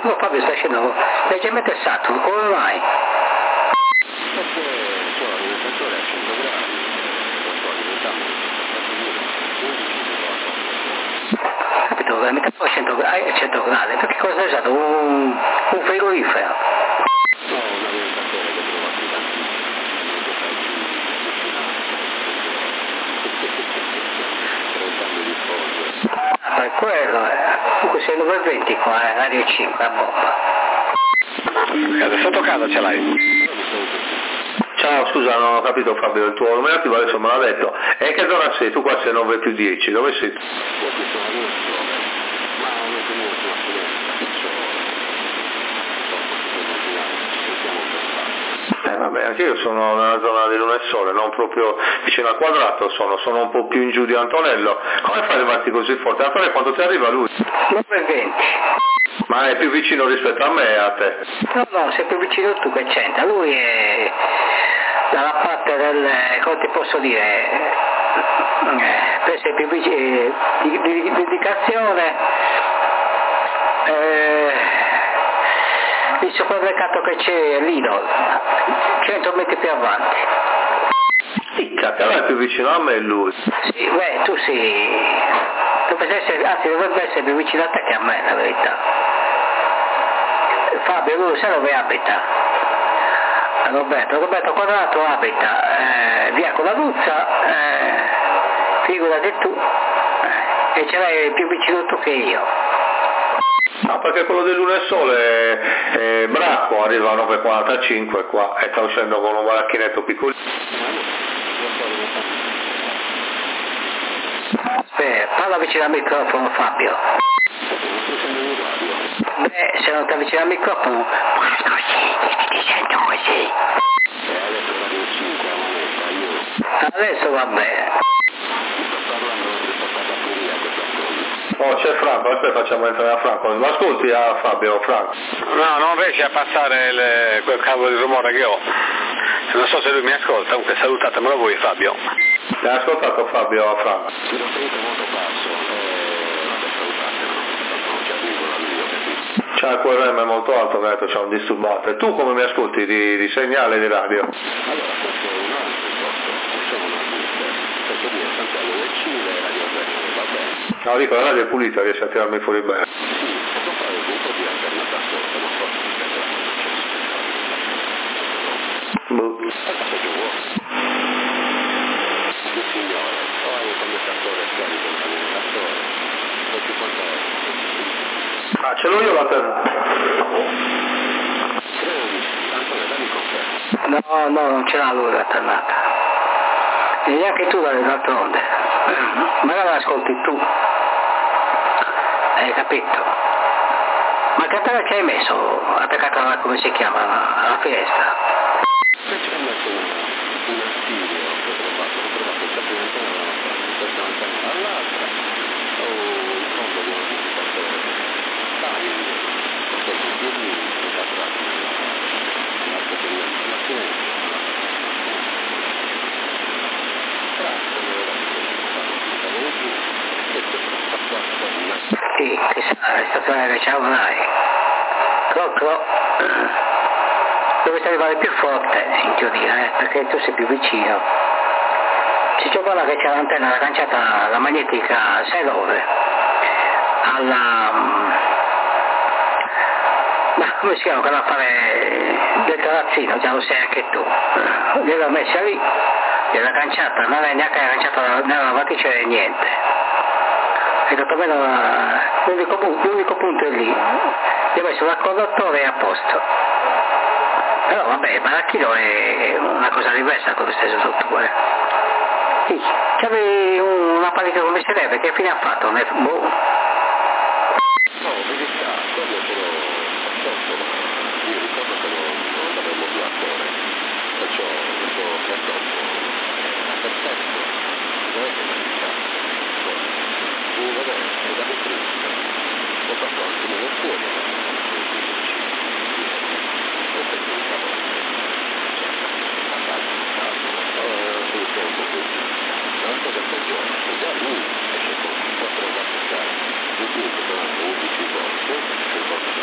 No, Fabio sta scendendo leggermente saturo, come mai? Perché c'è l'alimentatore a 100 gradi, non so, alimentando Capito, l'alimentatore a 100 gradi, perché cosa hai usato? Un frigorifero? No, un alimentatore che trovo qui tantissimo, di fondo. Per quello, comunque sei 920 qua, Radio 5, a bomba. Sotto casa ce l'hai? Ciao, scusa, non ho capito Fabio, il tuo numero attivo adesso me l'ha detto. E che zona sei? Tu qua sei 9 più 10, dove sei? Io qui sono all'ultimo, ma non è comunque una finestra, perciò vabbè, anche io sono nella zona di Luna e Sole, non proprio vicino al quadrato, sono un po' più in giù di Antonello. Come fai ad arrivarti così forte? Antonello, quando ti arriva lui? 920. Ma è più vicino rispetto a me e a te? No, sei più vicino tu che c'entra, lui è dalla parte del, come ti posso dire, per essere più vicino, di indicazione, il supermercato che c'è Lidl, 100 metri più avanti. Picca, allora è più vicino a me e lui. Sì, beh, tu sì, dovrebbe essere più vicino a te che a me, la verità. Fabio, lui sa dove abita? Roberto Quadrato abita via Colavuzza, figurati tu, e ce l'hai più vicino tu che io. No, perché quello di Luna e Sole Bracco arriva a 9,45 qua e sta uscendo con un baracchinetto piccolino. Aspetta, parla vicino al microfono Fabio. Beh, se non ti avvicini al microfono, ti sento così. Adesso va bene. Oh, c'è Franco, aspetta, facciamo entrare a Franco. Ma ascolti a Fabio, Franco. No, non riesce a passare quel cavo di rumore che ho. Non so se lui mi ascolta, comunque salutatemelo voi Fabio. Mi ha ascoltato Fabio a Franco? Ti lo sento molto basso, C'ha il QRM molto alto, che ha detto c'ha un disturbato. E tu come mi ascolti di segnale di radio? Allora, questo è un altro posto, facciamo una pista, questo qui è Santiago del Cile, Radio Bene, va bene? No, dico, la radio è pulita, riesce a tirarmi fuori bene. Sì, posso fare un po' di alternata sotto, non so se rispetto alla Boh. Sì, signore, poi il condensatore scarico il condensatore, poi 50 euro. Ah, ce l'ho io l'alternata. 13, Antonio, dammi conferma. No, non ce l'ha lui l'alternata. E neanche tu d'altronde. Magari l'ascolti tu. Hai capito? Ma che tela ci hai messo attaccato alla, come si chiama, alla finestra? Se ci ho messo un archivio che ho trovato già prima antena da una parte, questa antena dall'altra, ho il fondo di un amplificatore. Sai, ho preso un piedino incastrato nella batteria della finestra. Sì, chissà, la stazione che c'è ormai. Dovete arrivare più forte in teoria, perché tu sei più vicino. Si giocava che c'è l'antenna, la canciata, la magnetica, sai dove? Ma come si chiama quella a fare del terrazzino, già lo sai anche tu. Gliel'ho messa lì, gliel'ho canciata, non è neanche canciata nella lavatrice e niente. E detto meno l'unico punto è lì, gli ho messo l'accordatore e a posto. Però vabbè, il baracchino è una cosa diversa da queste strutture. Sì, c'avevi una panica come si deve, che fine ha fatto? Boh. No, vedi sta, quello ce l'ho sotto, io ricordo che non l'avevo più a cuore, perciò questo prodotto è perfetto, deve essere realizzato. Vabbè, è da Cristo, ho fatto anche nel fuoco, questo è un cavolo. La cosa peggiore, che già lui esce con 4 watt scarichi, di cui sono 11 volt,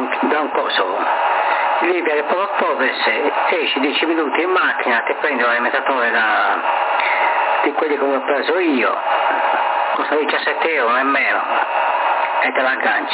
un coso, Libia del Port Ovest, 10 minuti in macchina, ti prendi l'alimentatore di quelli come ho preso io, costa 17 euro e meno, e te l'agganci.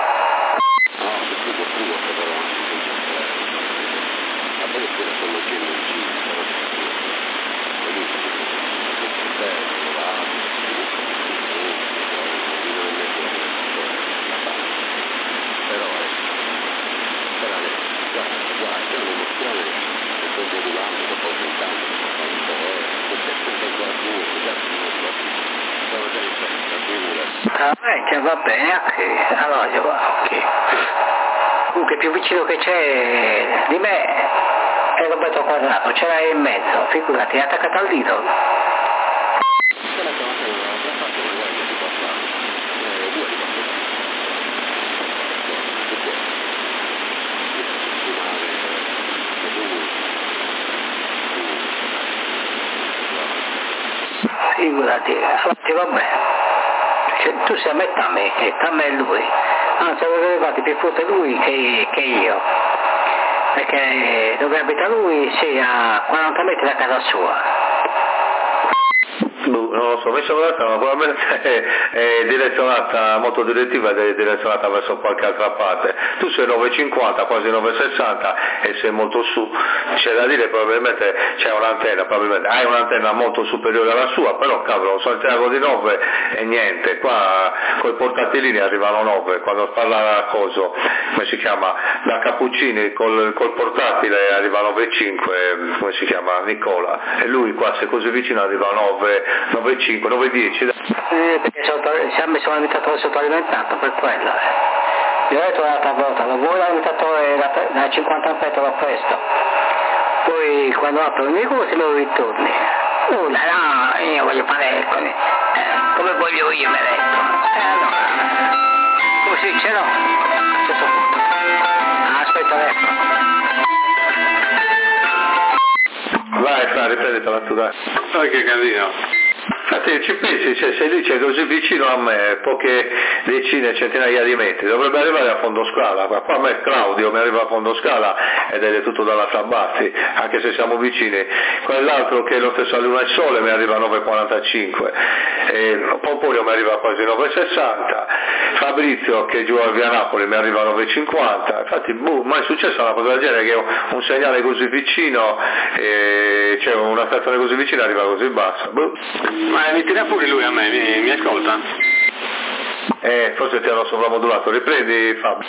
Va bene, ok, allora ok. Comunque più vicino che c'è di me è Roberto Quadrato, ce l'hai in mezzo, figurati, è attaccato al dito. Figurati, vabbè. Tu sei a metà me e lui, anzi avevo arrivati più forte lui che io, perché dove abita lui sì, a 40 metri da casa sua. Non lo so, mi sembra che probabilmente è direzionata, moto direttiva è direzionata verso qualche altra parte. Tu sei 9,50, quasi 9,60 e sei molto su, c'è da dire probabilmente c'è un'antenna, probabilmente hai un'antenna molto superiore alla sua, però cavolo, Santiago di 9 e niente, qua coi portatilini arrivano 9, quando parla coso, come si chiama, da Cappuccini col portatile arriva 9,5, come si chiama, Nicola, e lui qua se così vicino arriva a 9,5, 9,10. Perché si è messo l'alimentatore sottoalimentato per quello. Io ho detto l'altra volta, lo vuoi l'alimentatore da 50 ampere l'ho presto. Poi quando apro il negozio me lo ritorni. Nulla, no, io voglio fare come voglio io, mi ha detto. Allora, come si dice no? A questo punto. Aspetta adesso. Vai, riprendetela tu, dai. Oh, che casino. Infatti ci pensi, se lui c'è così vicino a me, poche decine, centinaia di metri, dovrebbe arrivare a fondo scala, qua a me Claudio mi arriva a fondo scala ed è tutto dalla Sabatti, anche se siamo vicini, quell'altro che è lo stesso a Luna e Sole mi arriva a 9,45, Pomponio mi arriva a quasi 9,60, Fabrizio che è giù a Via Napoli mi arriva a 9,50, infatti mai è successa una cosa del genere che un segnale così vicino, cioè una stazione così vicina arriva così bassa. Ma mi tira pure lui a me, mi ascolta? Forse ti hanno sovramodulato, riprendi Fabio.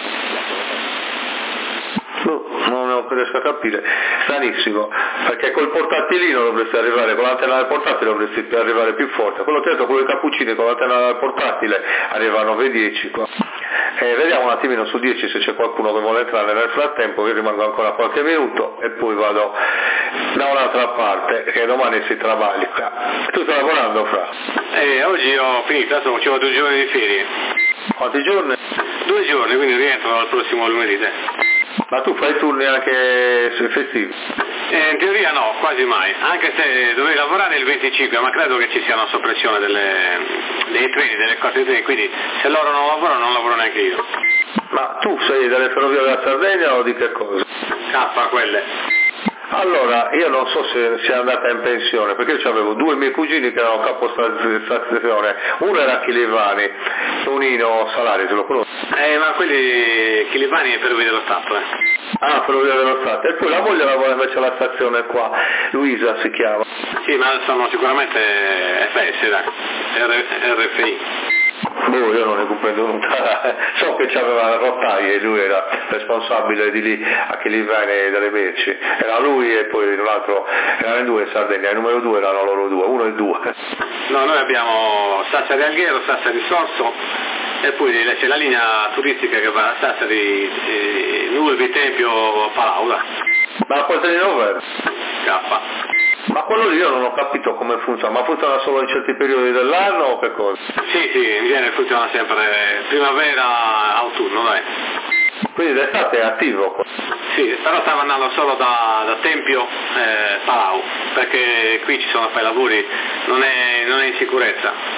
Non riesco a capire, stranissimo, perché col portatilino dovresti arrivare, con l'antenna del portatile dovresti arrivare più forte, quello tetto, quello dei cappuccini con l'antenna del portatile arriva a 9,10 qua. Vediamo un attimino su 10 se c'è qualcuno che vuole entrare nel frattempo, io rimango ancora qualche minuto e poi vado da un'altra parte che domani si travalica. Tu stai lavorando, Fra? Oggi ho finito, adesso facevo 2 giorni di ferie. Quanti giorni? 2 giorni, quindi rientro al prossimo lunedì. Ma tu fai turni anche sui festivi? In teoria no, quasi mai, anche se dovrei lavorare il 25, ma credo che ci sia una soppressione dei treni, delle cose dei treni, quindi se loro non lavorano non lavoro neanche io. Ma tu sei delle ferrovie della Sardegna o di che cosa? K, quelle. Allora, io non so se sia andata in pensione, perché io avevo 2 miei cugini che erano capostazione, uno era Chilivani, Tonino Salari, se lo conosci? Ma quelli Chilivani è Ferrovie dello Stato, Ah, Ferrovie dello Stato, e poi la moglie lavora invece alla stazione qua, Luisa si chiama. Sì, ma sono sicuramente FS, RFI. Io non ne comprendo nulla, so che c'aveva rotaie e lui era responsabile di lì a Chilivani delle merci, era lui e poi un altro, erano 2 in Sardegna, il numero 2 erano loro 2, 1 e 2. No, noi abbiamo Sassari Alghero, Sassari Sorso e poi c'è la linea turistica che va a Sassari, Nulvi, Tempio, Palaula. Ma quanto di 9? K. Ma quello lì io non ho capito come funziona, ma funziona solo in certi periodi dell'anno o che cosa? Sì, in genere funziona sempre primavera, autunno, dai. Quindi d'estate è attivo? Sì, però stavo andando solo da Tempio Palau, perché qui ci sono fai lavori, non è in sicurezza.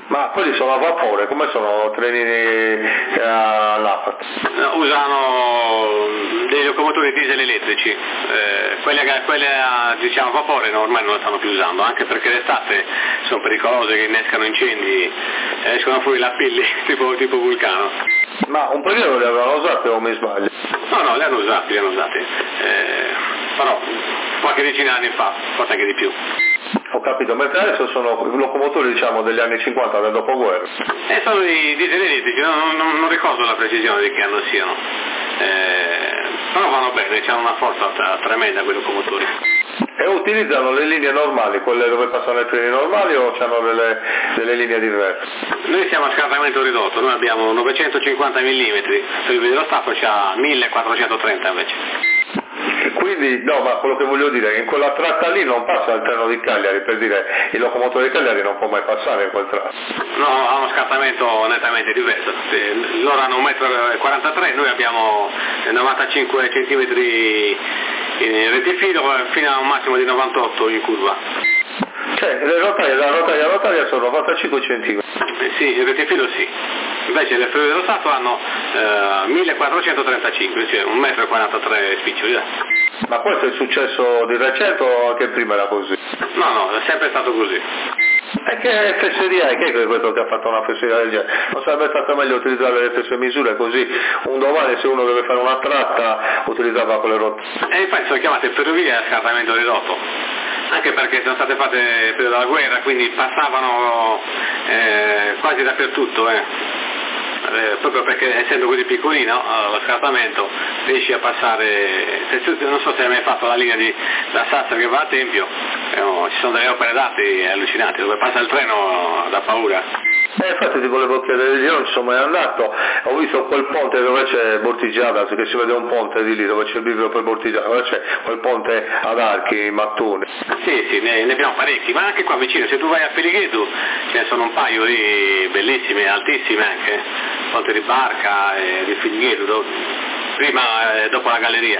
Ma quelli sono a vapore, come sono treni all'AFAT? Usano dei locomotori diesel elettrici, quelle diciamo a vapore ormai non le stanno più usando, anche perché d'estate sono pericolose, che innescano incendi, escono fuori lappilli tipo vulcano. Ma un periodo li avevano usati o mi sbaglio? No, li hanno usati, però qualche decina di anni fa, forse anche di più. Ho capito, mentre adesso sono locomotori diciamo degli anni 50 del dopoguerra. Sono i diesel elettrici, non ricordo la precisione di che anno siano, però vanno bene, hanno una forza tremenda quei locomotori. E utilizzano le linee normali, quelle dove passano i treni normali o hanno delle linee diverse? Noi siamo a scartamento ridotto, noi abbiamo 950 mm, per il velostafo c'ha 1430 invece. Quindi, no, ma quello che voglio dire è che in quella tratta lì non passa il treno di Cagliari, per dire il locomotore di Cagliari non può mai passare in quel tratto. No, ha uno scartamento nettamente diverso, loro hanno 1,43 m, noi abbiamo 95 cm in rettifilo fino a un massimo di 98 in curva. Cioè, le rotaie da rotaia a rotaia sono 95 cm. Sì, il rettifilo sì. Invece le ferrovie dello Stato hanno 1435, cioè 1,43 m spiccioli. Ma questo è successo di recente o anche prima era così? No, è sempre stato così. E che fesseria è? Che è quello che ha fatto una fesseria del genere? Non sarebbe stato meglio utilizzare le stesse misure, così un domani se uno deve fare una tratta utilizzava quelle rotte? E infatti sono chiamate ferrovie a scartamento ridotto, anche perché sono state fatte nel periodo della guerra, quindi passavano quasi dappertutto. Proprio perché essendo così piccolino lo scartamento riesci a passare, non so se hai mai fatto la linea da Sassari che va a Tempio, ci sono delle opere d'arte allucinanti dove passa il treno da paura. Infatti ti volevo chiedere, io non ci sono mai andato, ho visto quel ponte dove c'è Bortigiada, perché si vede un ponte di lì dove c'è il bivio per Bortigiada, dove c'è quel ponte ad archi, mattoni. Sì, ne abbiamo parecchi, ma anche qua vicino, se tu vai a Pelighetu ce ne sono un paio lì bellissime, altissime anche, ponte di Barca e di Pelighetu, prima e dopo la galleria.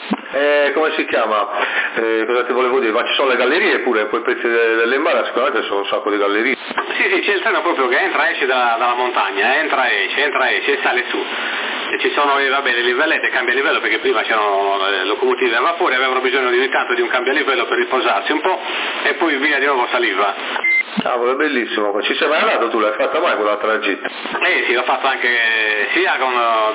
Come si chiama? Cosa ti volevo dire? Ma ci sono le gallerie pure, quei pezzi dell'Embara, sicuramente sono un sacco di gallerie. Sì, c'è il treno proprio che entra e esce dalla montagna, entra e esce e sale su. E ci sono le livellette, cambia livello perché prima c'erano le locomotive a vapore, avevano bisogno di ogni tanto di un cambialivello per riposarsi un po' e poi via di nuovo saliva. Cavolo, è bellissimo, ci sei mai andato tu? L'hai fatta mai quella tragitta? Sì, l'ho fatto anche sia con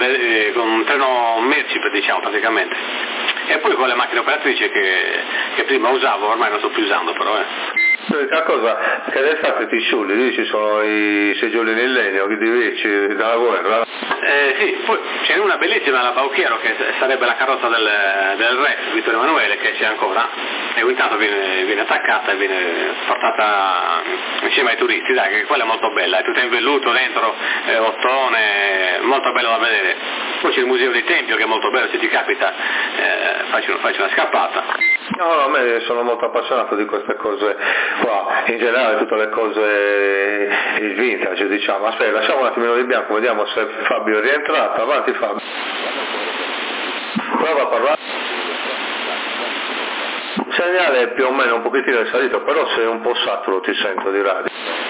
un treno merci diciamo praticamente, e poi con le macchine operatrici che prima usavo, ormai non sto più usando però. L'unica cosa che d'estate ti sciogli, lì ci sono i seggiolini in legno che ti veci dalla guerra. Sì, poi c'è una bellissima, la Bauchiero, che sarebbe la carrozza del re Vittorio Emanuele, che c'è ancora, e ogni tanto viene attaccata e viene portata insieme ai turisti, dai, che quella è molto bella, è tutta in velluto dentro, ottone, molto bello da vedere. Poi c'è il museo del Tempio che è molto bello, se ti capita faccio una scappata. No, a me sono molto appassionato di queste cose qua, in generale tutte le cose il vintage diciamo. Aspetta, lasciamo un attimino di bianco, vediamo se Fabio è rientrato. Avanti Fabio. Prova a parlare. Il segnale è più o meno un pochettino è salito, però sei un po' saturo ti sento di radio.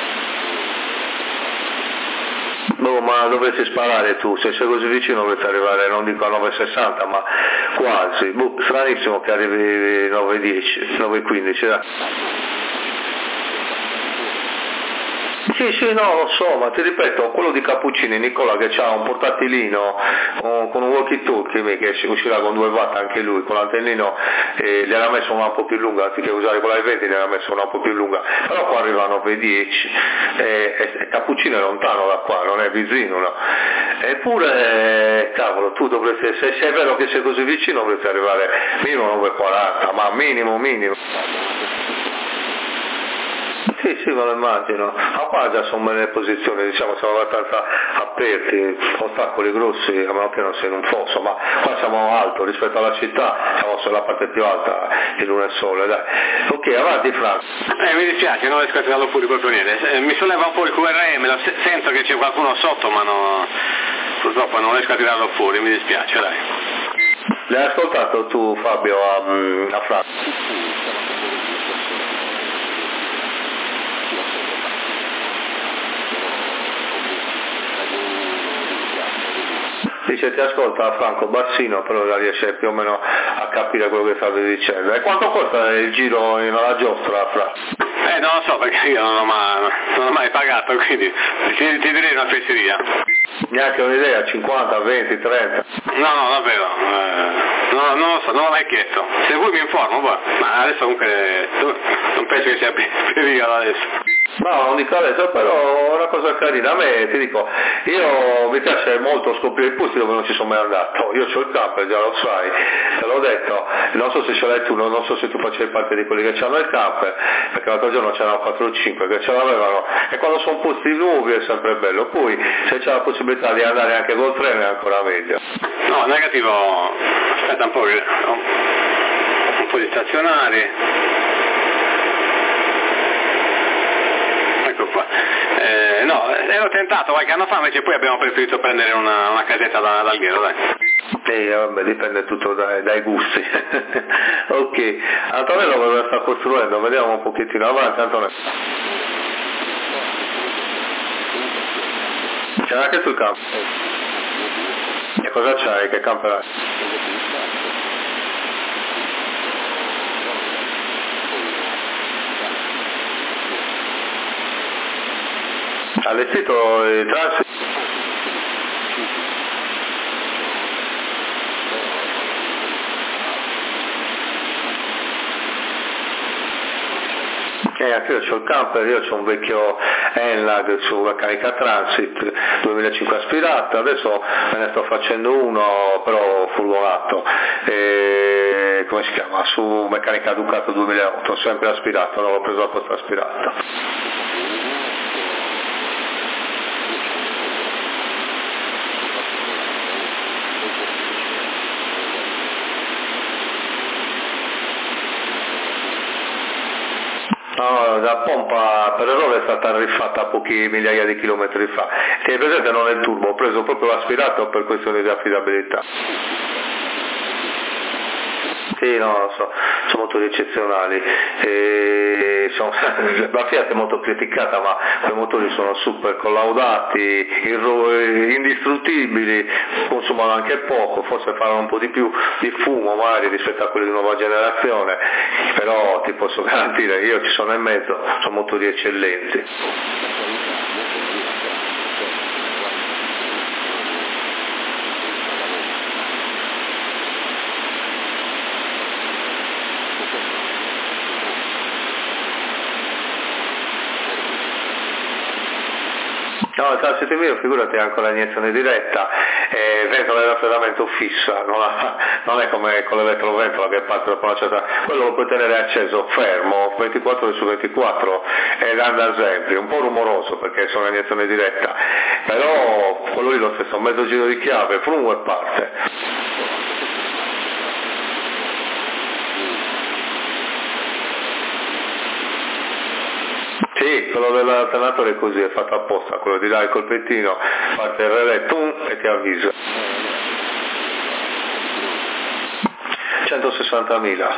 No, ma dovresti sparare tu, se sei così vicino dovresti arrivare, non dico a 9,60 ma quasi, stranissimo che arrivi 9,10, 9,15 dai. Sì, no, lo so, ma ti ripeto, quello di Cappuccini, Nicola, che ha un portatilino con un walkie-talkie, che uscirà con 2 watt anche lui, con l'antennino, gli era messo una un po' più lunga, anziché usare quella ai 20 gli era messo una un po' più lunga, però qua arrivano 9,10, e Cappuccino è lontano da qua, non è vicino, no? Eppure, cavolo, tu dovresti, se è vero che sei così vicino, dovresti arrivare minimo 9,40, ma minimo. Sì, me lo immagino. Ma qua già sono belle posizioni, diciamo, siamo abbastanza aperti, ostacoli grossi, a meno che non sia in un fosso, ma qua siamo alto rispetto alla città, siamo sulla parte più alta di Luna e Sole, dai. Ok, avanti Franco. Mi dispiace, non riesco a tirarlo fuori proprio niente. Mi solleva un po' il QRM, sento che c'è qualcuno sotto, ma purtroppo non riesco a tirarlo fuori, mi dispiace, dai. L'hai ascoltato tu Fabio a Franco? Dice ti ascolta Franco bassino, però la riesce più o meno a capire quello che stavi dicendo. E quanto costa il giro in una giostra, Fra? Non lo so, perché io non ho mai pagato, quindi ti direi una fesseria. Neanche un'idea, 50, 20, 30? No, davvero, non lo so, non l'ho mai chiesto. Se vuoi mi informo, ma adesso comunque non penso che sia pericolo adesso. No, non dico adesso, però è una cosa carina. A me, ti dico, io mi piace molto scoprire i posti dove non ci sono mai andato. Io c'ho il camper, già lo sai, te l'ho detto, non so se ce l'hai tu, non so se tu facevi parte di quelli che hanno il camper, perché l'altro giorno c'erano 4 o 5 che ce l'avevano, e quando sono posti nuovi è sempre bello. Poi se c'è la possibilità di andare anche col treno è ancora meglio. No, negativo, aspetta un po' di stazionari. Ecco qua. No, ero tentato qualche anno fa, invece poi abbiamo preferito prendere una casetta da Alghero, dai. Vabbè, dipende tutto dai gusti. Ok, Antonello cosa sta costruendo? Vediamo un pochettino avanti, Antonello. C'è anche sul campo. E cosa c'hai? Che camper hai? Allestito il transito? Anche io c'ho il camper, io c'ho un vecchio Enlag su meccanica Transit 2005 aspirato, adesso me ne sto facendo uno però furgonato, come si chiama? Su meccanica Ducato 2008, sempre aspirato, non l'ho preso apposta aspirato. No, la pompa per errore è stata rifatta pochi migliaia di chilometri fa. Tieni presente, non è il turbo, ho preso proprio l'aspirato per questione di affidabilità. Sì, no, lo so, sono motori eccezionali. La Fiat è molto criticata, ma quei motori sono super collaudati, indistruttibili, consumano anche poco, forse fanno un po' di più di fumo magari rispetto a quelli di nuova generazione, però ti posso garantire, io ci sono in mezzo, sono motori eccellenti. No, il transito mio, figurati, ha ancora iniezione diretta, ventola di raffreddamento fissa, non è come con l'elettroventola che parte dopo una certa, quello lo puoi tenere acceso, fermo, 24 ore su 24 ed anda sempre, un po' rumoroso perché sono iniezione diretta, però quello lì lo stesso, mezzo giro di chiave, frum e parte. Sì, quello dell'alternatore è così, è fatto apposta, quello di là il colpettino, parte il relè, tum, e ti avvisa. 160.000.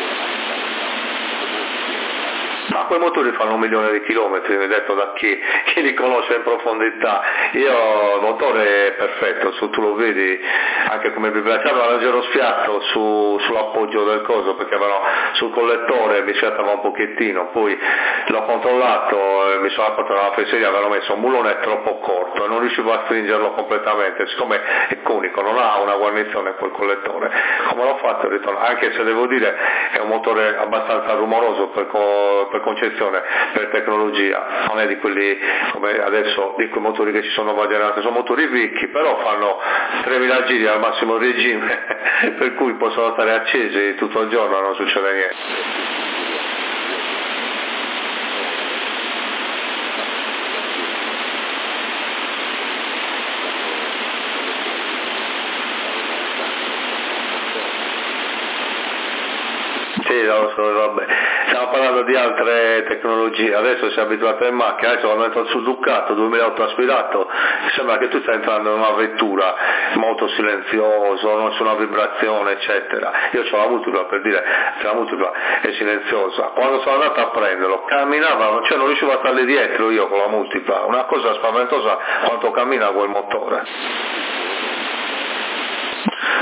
Ma quei motori fanno 1 milione di chilometri, mi detto da chi li conosce in profondità. Io il motore è perfetto, tu lo vedi anche come vibrazione, aveva un leggero sfiato sull'appoggio del coso perché avevano sul collettore mi sfiatava un pochettino, poi l'ho controllato e mi sono accorto che nella fesseria avevano messo un bullone troppo corto e non riuscivo a stringerlo completamente, siccome è conico, non ha una guarnizione quel collettore. Come l'ho fatto? Anche se devo dire è un motore abbastanza rumoroso per concezione, per tecnologia, non è di quelli come adesso, di quei motori che ci sono nuova generazione, sono motori vecchi, però fanno 3.000 giri al massimo regime, per cui possono stare accesi tutto il giorno, non succede niente. Sì, vabbè. Stiamo parlando di altre tecnologie, adesso si è abituato in macchina, adesso quando entro sul Ducato 2008 aspirato, sembra che tu stai entrando in una vettura, molto silenzioso, non c'è una vibrazione, eccetera. Io ho la multipla, per dire che la multipla è silenziosa. Quando sono andato a prenderlo, camminava, cioè non riuscivo a starle dietro io con la multipla, una cosa spaventosa quanto cammina quel motore.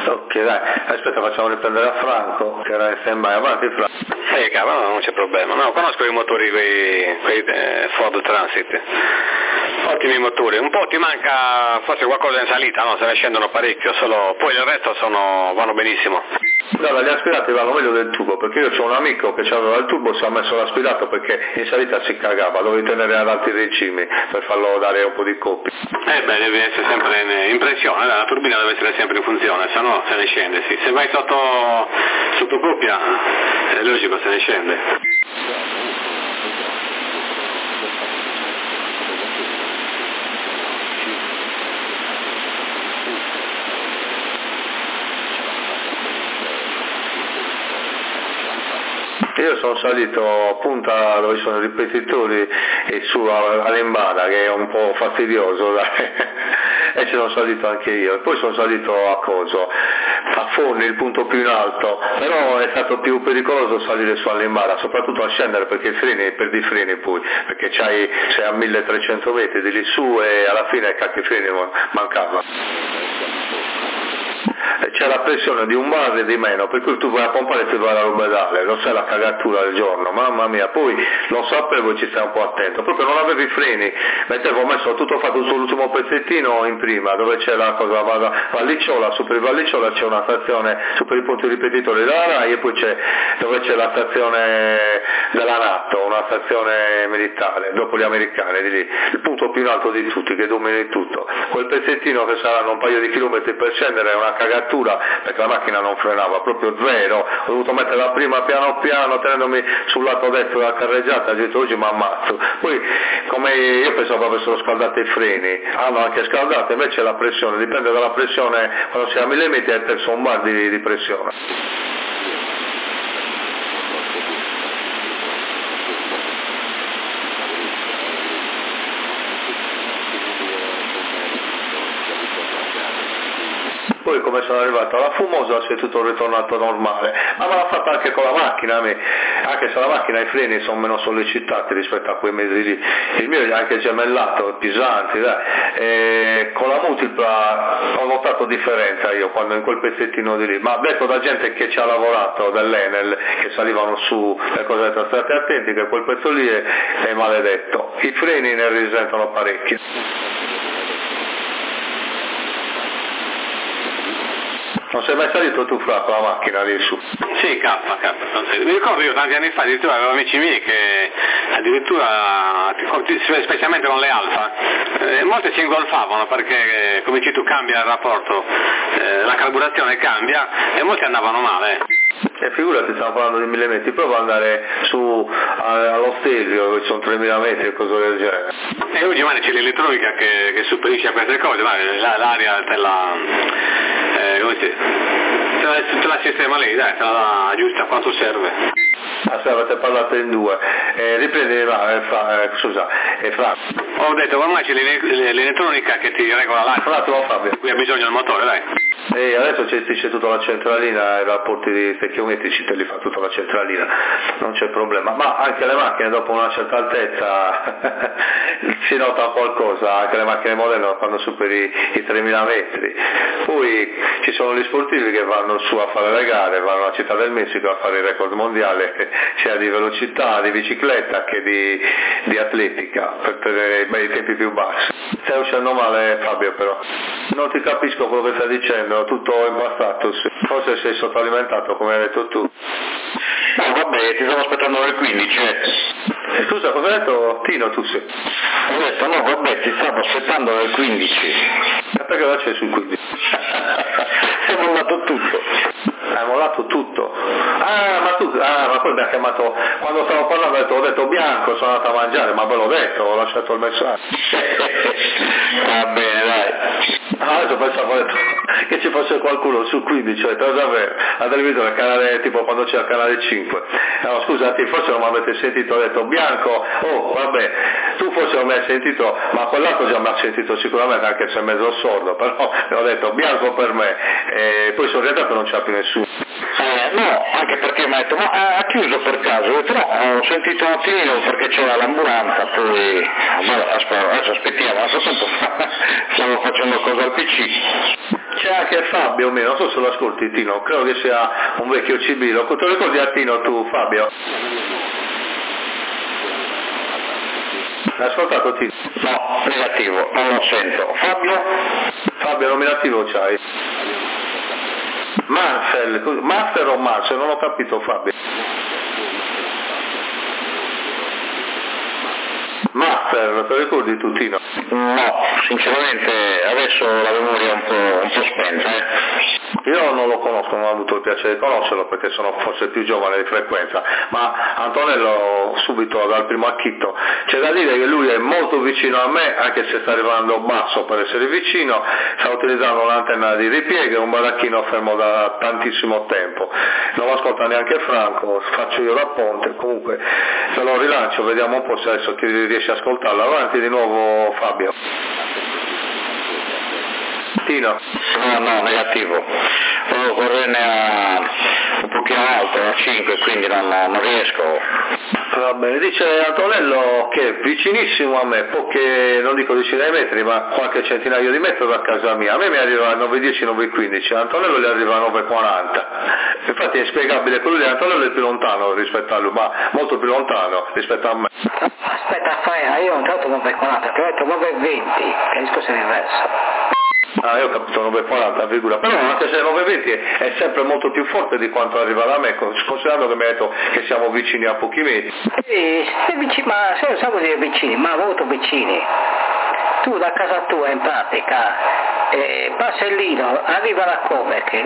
Ok, dai, aspetta, facciamo riprendere a Franco, che era in stand-by. Avanti, Franco. Cavolo, non c'è problema. No, conosco i motori, quei Ford Transit. Ottimi motori. Un po' ti manca forse qualcosa in salita, no? Se ne scendono parecchio, solo poi il resto vanno benissimo. Guarda, gli aspirati vanno meglio del tubo, perché io ho un amico che aveva il tubo, si è messo l'aspirato perché in salita si cagava, dovevi tenere ad alti regimi per farlo dare un po' di coppia. Deve essere sempre in pressione, la turbina deve essere sempre in funzione, se no se ne scende, sì. Se vai sotto coppia è logico, se ne scende. Io sono salito a punta dove sono i ripetitori e su a Lembada, che è un po' fastidioso, dai. E ci sono salito anche io. E poi sono salito a Forni, il punto più in alto, però è stato più pericoloso salire su a Lembada, soprattutto a scendere perché perdi i freni poi, perché sei a 1300 metri di lì su e alla fine cacchio i freni mancavano. C'è la pressione di un bar e di meno, per cui tu vai a pompare e ti vai all'ospedale, lo sai la cagatura del giorno, mamma mia, poi lo sapevo e ci stai un po' attento, proprio non avevi i freni, mentre avevo fatto tutto l'ultimo pezzettino in prima, dove c'è la cosa, Vallicciola, su per Vallicciola c'è una stazione, su per i punti ripetitori della RAI e poi dove c'è la stazione della NATO, una stazione militare, dopo gli americani, di lì, il punto più in alto di tutti, che domini tutto, quel pezzettino che saranno un paio di chilometri per scendere è una cagatura, perché la macchina non frenava, proprio zero, ho dovuto metterla prima piano piano tenendomi sul lato destro della carreggiata, ho detto oggi mi ammazzo, poi come io pensavo avessero scaldato i freni, hanno anche scaldato, invece la pressione, dipende dalla pressione, quando si è a 1000 metri hai perso un bar di pressione. Poi come sono arrivato alla Fumosa si è tutto ritornato normale, ma me l'ha fatta anche con la macchina, anche se la macchina i freni sono meno sollecitati rispetto a quei mesi lì, il mio è anche gemellato, pesanti, dai. Con la multipla ho notato differenza io quando in quel pezzettino di lì, ma detto da gente che ci ha lavorato dell'Enel, che salivano su le cose, state attenti che quel pezzo lì è maledetto, i freni ne risentono parecchi. Non sei mai salito tu fra con la macchina lì su? Sì, K. Mi ricordo io tanti anni fa, addirittura avevo amici miei che addirittura, specialmente con le Alfa, molte si ingolfavano perché, come dici tu, cambia il rapporto, la carburazione cambia e molti andavano male. E figurati, stiamo parlando di 1000 metri, prova ad andare su allo Stelvio, dove ci sono 3000 metri e cose del genere. E oggi c'è l'elettronica che supplisce a queste cose, l'aria te la sistema lì, dai, te la dà giusta quanto serve. Se avete parlato in due, riprendi scusa, Franco. Ho detto, ormai c'è l'elettronica che ti regola l'aria. Un attimo Fabio. Qui ha bisogno del motore, dai. E adesso c'è tutta la centralina, i rapporti di stechiometrici te li fa tutta la centralina, non c'è problema, ma anche le macchine dopo una certa altezza si nota qualcosa, anche le macchine moderne quando superi i 3000 metri. Poi ci sono gli sportivi che vanno su a fare le gare, vanno alla Città del Messico a fare il record mondiale sia di velocità, di bicicletta che di atletica per tenere i tempi più bassi. Stai uscendo male Fabio però, non ti capisco quello che stai dicendo, tutto impastato, forse sei sottoalimentato come hai detto tu. No vabbè, ti stavo aspettando alle 15. Scusa, cosa hai detto Tino tu sei? Ho detto no vabbè, ti stavo aspettando alle 15. E perché ora c'è sul 15? È mollato tutto. Hai mollato tutto? Ma poi mi ha chiamato, quando stavo parlando ho detto Bianco, sono andato a mangiare, ma ve l'ho detto, ho lasciato il messaggio. Va bene, dai. Adesso pensavo che ci fosse qualcuno su 15, ho detto davvero, la televisione, canale, tipo quando c'è il canale 5. No, scusate, forse non mi avete sentito, ho detto Bianco, vabbè, tu forse non mi hai sentito, ma quell'altro già mi ha sentito sicuramente, anche se è mezzo sordo, però ho detto Bianco per me, e poi sono rientrato e non c'è più nessuno. No, anche perché mi ha detto, ma ha chiuso per caso? Ho detto no, ho sentito un attimino perché c'era l'ambulanza, poi adesso aspettiamo, a questo punto stavo facendo cosa al PC. C'è anche Fabio mio, non so se lo ascolti Tino, credo che sia un vecchio cibilo. Te lo ricordi a Tino tu, Fabio? L'hai ascoltato Tino? No, negativo, non lo sento. Fabio nominativo c'hai? Master o Marcel? Non ho capito Fabio. Master, te lo ricordi tu Tino? No, sinceramente adesso la memoria è un po' spenta. Io non lo conosco, non ho avuto il piacere di conoscerlo perché sono forse più giovane di frequenza, ma Antonello subito dal primo acchitto c'è da dire che lui è molto vicino a me, anche se sta arrivando basso per essere vicino, sta utilizzando un'antenna di ripiego, un baracchino fermo da tantissimo tempo, non lo ascolta neanche Franco, faccio io da ponte, comunque se lo rilancio vediamo un po' se adesso ti riesci a ascoltarlo. Avanti di nuovo Fabio. Tino? No, negativo. Volevo correrne un pochino alto, a 5, quindi non riesco. Va bene, dice Antonello che è vicinissimo a me, poche, non dico decine di metri, ma qualche centinaio di metri da casa mia. A me mi arriva a 9,10, 9,15, a Antonello gli arriva a 9,40. Infatti è inspiegabile che lui di Antonello è più lontano rispetto a lui, ma molto più lontano rispetto a me. Aspetta, io ho entrato 9,40, ti ho detto 9,20, che discorso è diverso. Ah, io ho capito 9,40, figura, però anche se 9,20 è sempre molto più forte di quanto arriva da me, considerando che mi ha detto che siamo vicini a pochi metri. Sì, sei vicino, ma se non so dire vicini, ma molto vicini. Tu da casa tua in pratica, Parsellino, arriva la Cobek,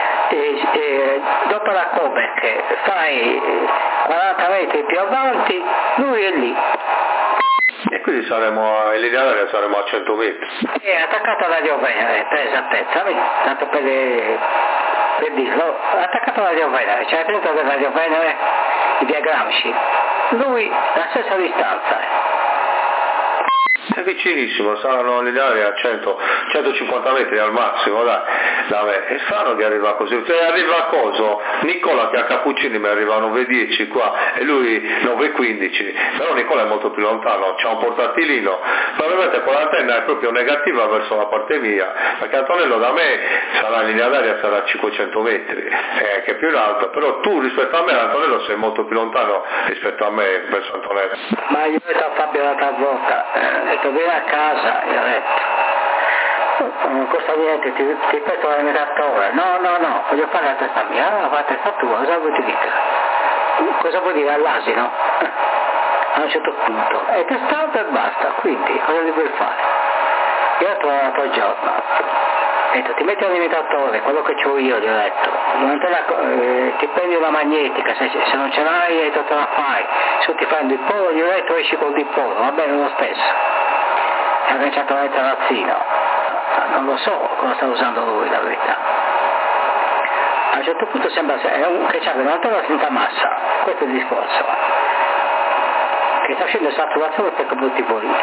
dopo la Cobek fai 40 metri più avanti, lui è lì. E quindi saremo, in linea d'aria saremo a 100 metri. È attaccato alla Radio Venere, per esattezza, tanto per dirlo, attaccato alla Radio Venere, c'è dentro della Radio Venere di via Gramsci, lui la stessa distanza. È vicinissimo, saranno in linea d'aria a 150 metri al massimo, dai, da me. È strano che arriva così, se arriva a coso, Nicola che a Cappuccini mi arriva a 9,10 qua e lui 9,15, però Nicola è molto più lontano, c'ha un portatilino, probabilmente con l'antenna è proprio negativa verso la parte mia, perché Antonello da me sarà in linea d'aria, sarà a 500 metri, che è più in alto, però tu rispetto a me Antonello sei molto più lontano rispetto a me verso Antonello. Ma io ho detto a Fabio l'altra volta, vieni a casa, io ho detto, non costa niente, ti presto la limitatore, no, voglio fare la testa mia, la fa la testa tua, cosa vuoi dire? Cosa vuol dire all'asino? A un certo punto, è testato e basta, quindi cosa gli vuoi fare? Io ho trovato il giorno, ho detto ti metti al limitatore, quello che c'ho io, gli ho detto, ti prendi una magnetica, se non ce l'hai, hai detto te la fai, se ti prendi il polo, gli ho detto esci col dipolo, va bene lo stesso. Ha cominciato a mettere l'azzino, non lo so cosa sta usando lui la verità. A un certo punto sembra che c'è un'altra senza massa, questo è il discorso, che sta uscendo saturazione per quel tipo lì.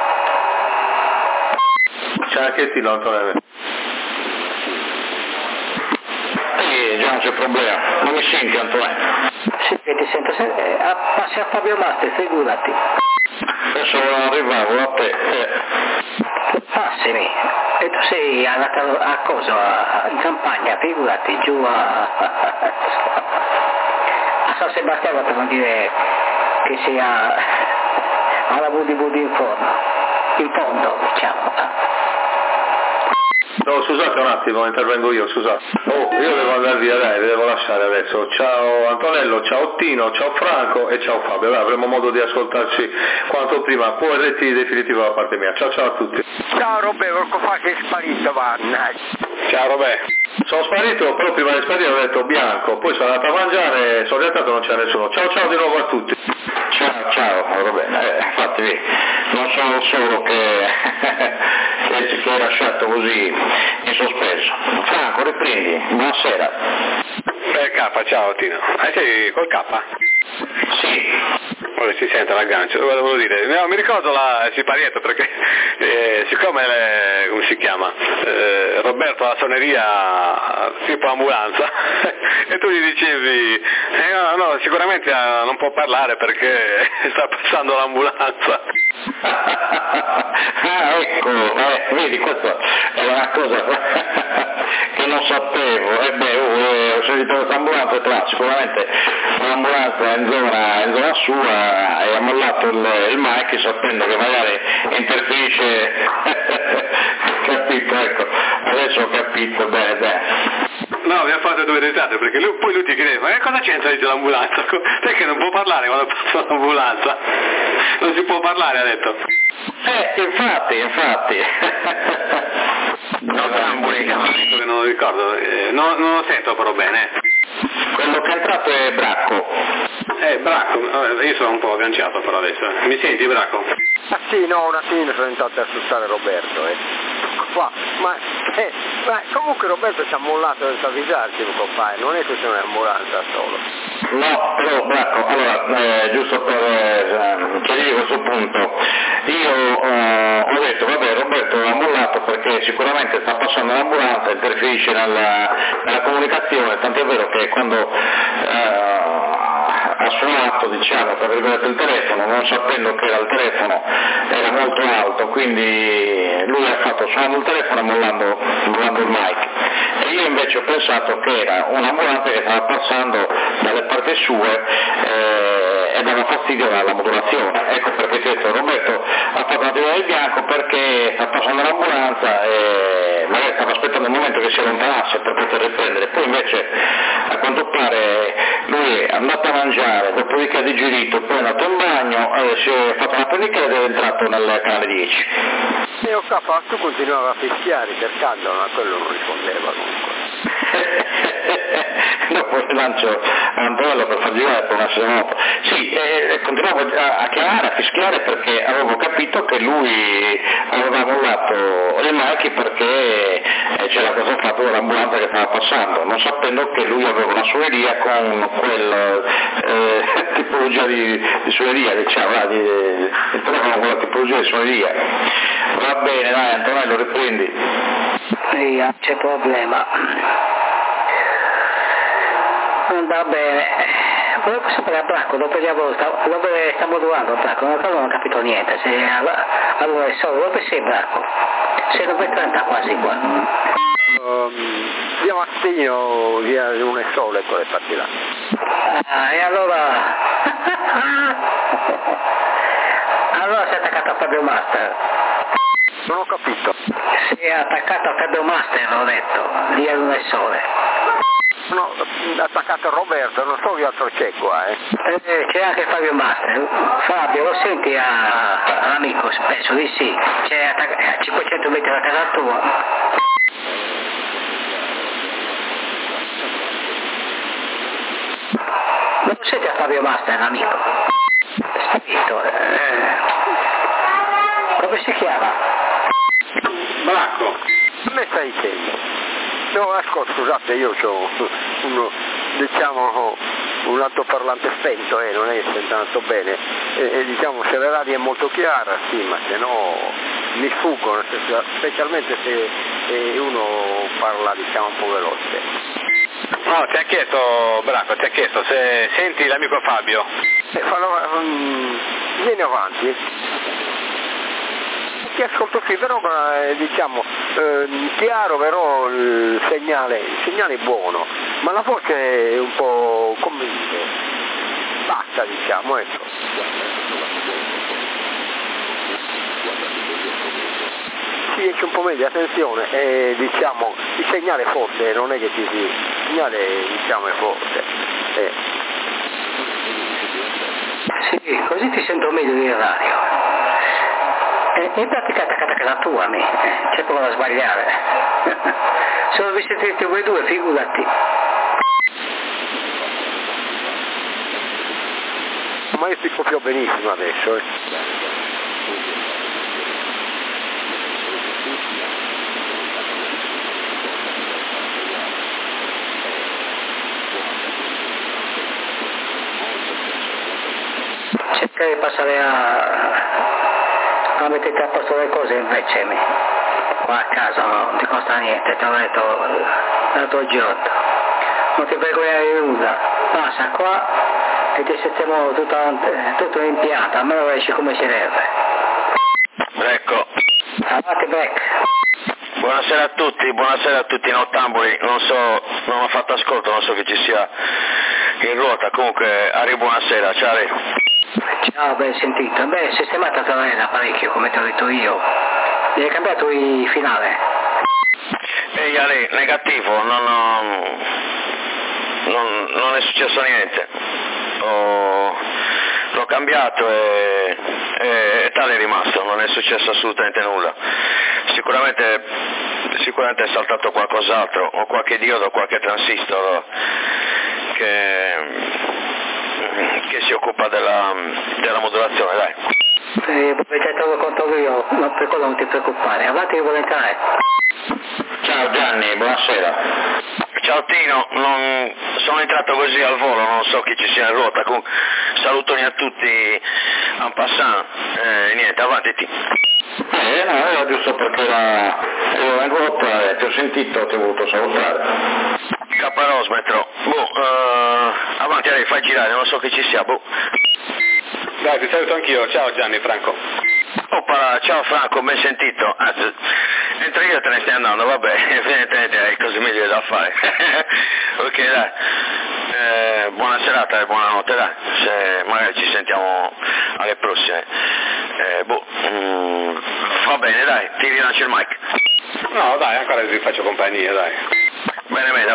C'è anche Tino Antonello. Sì, già non c'è problema, non mi senti Antonello? Sì, che ti sento, passi a Fabio Master, figurati. Adesso arrivavo a te. Passimi, e tu sei andato a cosa? In campagna, figurati, giù a San Sebastiano, per non dire che sia alla Budi in fondo, diciamo. No, scusate un attimo, intervengo io, scusate. Io devo andare via, dai, vi devo lasciare adesso. Ciao Antonello, ciao Tino, ciao Franco e ciao Fabio. Dai, avremo modo di ascoltarci quanto prima. QRT definitivo da parte mia. Ciao a tutti. Ciao Robè, poco fa che è sparito, Vanna. Ciao Robè. Sono sparito, però prima di sparire ho detto bianco, poi sono andato a mangiare, sono rientrato e non c'è nessuno. Ciao di nuovo a tutti. Ciao, Robè. Infatti non sono il solo che hai lasciato così in sospeso. Franco, riprendi, buonasera. K, ciao Tino. Sei col K? Sì. Ora si sente l'aggancio, volevo dire, no, mi ricordo il siparietto perché siccome, come si chiama, Roberto la suoneria tipo ambulanza e tu gli dicevi, no, No, sicuramente non può parlare perché sta passando l'ambulanza. Ecco, vedi, questa è una cosa che non sapevo. Ho sentito questa ambulanza, sicuramente un'ambulanza in zona sua e ha mollato il mic sapendo che magari interferisce. Capito, ecco, adesso ho capito bene. No, mi ha fatto due risate perché poi lui ti chiedeva, ma che cosa c'entra dice l'ambulanza? Perché non può parlare quando passa l'ambulanza? Non si può parlare, ha detto. Infatti. Non lo ricordo, non lo sento però bene. Quello che è entrato è Bracco. Bracco, io sono un po' agganciato però adesso. Mi senti, Bracco? Ah sì, no, un attimino sono entrato a assustare Roberto, Qua, ma comunque Roberto ci ha mollato senza avvisarci poco fa, non è questione di ambulanza solo. No, però Bracco, allora, giusto per chiarire questo punto, io ho detto, vabbè, Roberto ha mollato perché sicuramente sta passando l'ambulanza, interferisce nella comunicazione, tant'è vero che quando ha suonato, diciamo, tra virgolette il telefono, non sapendo che il telefono era molto alto, quindi lui ha fatto suonando il telefono e mollando il mic. E io invece ho pensato che era un'ambulanza che stava passando dalle parti sue e dava fastidio alla modulazione. Ecco perché questo Roberto ha fatto una tira di bianco perché sta passando l'ambulanza e magari stava aspettando il momento che si allontanasse per poter riprendere. Poi invece a quanto pare lui è andato a mangiare, dopodiché ha digerito, poi è andato in bagno, si è fatto una pennichella ed è entrato nel canale 10. E ho capito, tu continuava a fischiare cercando, ma quello non rispondeva comunque. Dopo lancio a Antonello per far girare per una moto. Sì, continuavo a chiamare, a fischiare perché avevo capito che lui aveva mollato le macchine perché c'era cosa fatto dall'ambulanza che stava passando, non sapendo che lui aveva una suoneria con quella tipologia di suoneria, diciamo, il telefono con quella tipologia di suoneria. Va bene, dai Antonello, riprendi. Sì, non c'è problema. Va bene. Volevo sapere a Bracco, dopo che sta modulando Bracco, non ho capito niente. Allora è solo, dove sei Bracco? Sei 9:30 quasi qua. Via Mattino, via Luna e Sole, ecco le parti là. E allora... allora sei attaccato a Fabio Master. Non ho capito. Sei attaccato a Fabio Master, l'ho detto, via Luna e Sole. No, attaccato a Roberto, non so che altro c'è qua, C'è anche Fabio Master. Fabio, lo senti all'amico? Penso di sì. C'è a 500 metri da casa tua. Non lo senti a Fabio Master, l'amico? Spavito. Come si chiama? Bracco. A me stai dicendo? No, ascolta, scusate, io ho un altoparlante spento, non è che senta tanto bene, diciamo se la radio è molto chiara, sì, ma se no mi sfuggono, specialmente se uno parla diciamo un po' veloce. No, ti ha chiesto, Bracco, se senti l'amico Fabio. Vieni avanti. Ti ascolto qui, però diciamo chiaro, però il segnale è buono, ma la voce è un po' come dire, bassa, diciamo, ecco. Sì, c'è un po' meglio, attenzione, diciamo, il segnale è forte, non è che il segnale diciamo è forte. Sì, così ti sento meglio di radio. In pratica è attaccata a casa tua, c'è poco da sbagliare. Se lo visitete voi due, figurati. Ma io ti copio benissimo adesso, Cerca di passare a mettere a posto le cose invece qua a casa non ti costa niente, ti ho detto il girotto. non ti vergognare di nulla, passa qua e ti sistemo tutto l'impianto, almeno lo esci come si deve. Ecco. Avanti Beck. Buonasera a tutti nottambuli, non ho fatto ascolto, non so che ci sia in ruota, comunque Ari, buonasera, ciao Ari. Ciao, ben sentito. Beh, sistemata Torella parecchio, come ti ho detto io. Gli hai cambiato il finale? Ehi Ale, negativo, non è successo niente. L'ho cambiato e tale è rimasto, non è successo assolutamente nulla. Sicuramente è saltato qualcos'altro, o qualche diodo, qualche transistor che si occupa della modulazione, dai. Te lo conto io, no, per quello non ti preoccupare. Avanti che vuole entrare. Ciao Gianni, buonasera. Ciao Tino, sono entrato così al volo, non so chi ci sia in ruota, comunque salutoni a tutti en passant, niente, avanti Tino. No, era giusto perché ero in ruota, ti ho sentito, ti ho voluto salutare. Caparosmetro, avanti lei, fai girare, non so che ci sia, Dai, ti saluto anch'io, ciao Gianni, Franco. Oppa, ciao Franco, ben sentito. Anzi, mentre io te ne stai andando, vabbè, evidentemente hai cose migliori da fare. Ok, dai. Buona serata e buonanotte, dai. Se magari ci sentiamo alle prossime. Va bene, dai, ti rilancio il mic. No, dai, ancora vi faccio compagnia, dai. Bene, meda.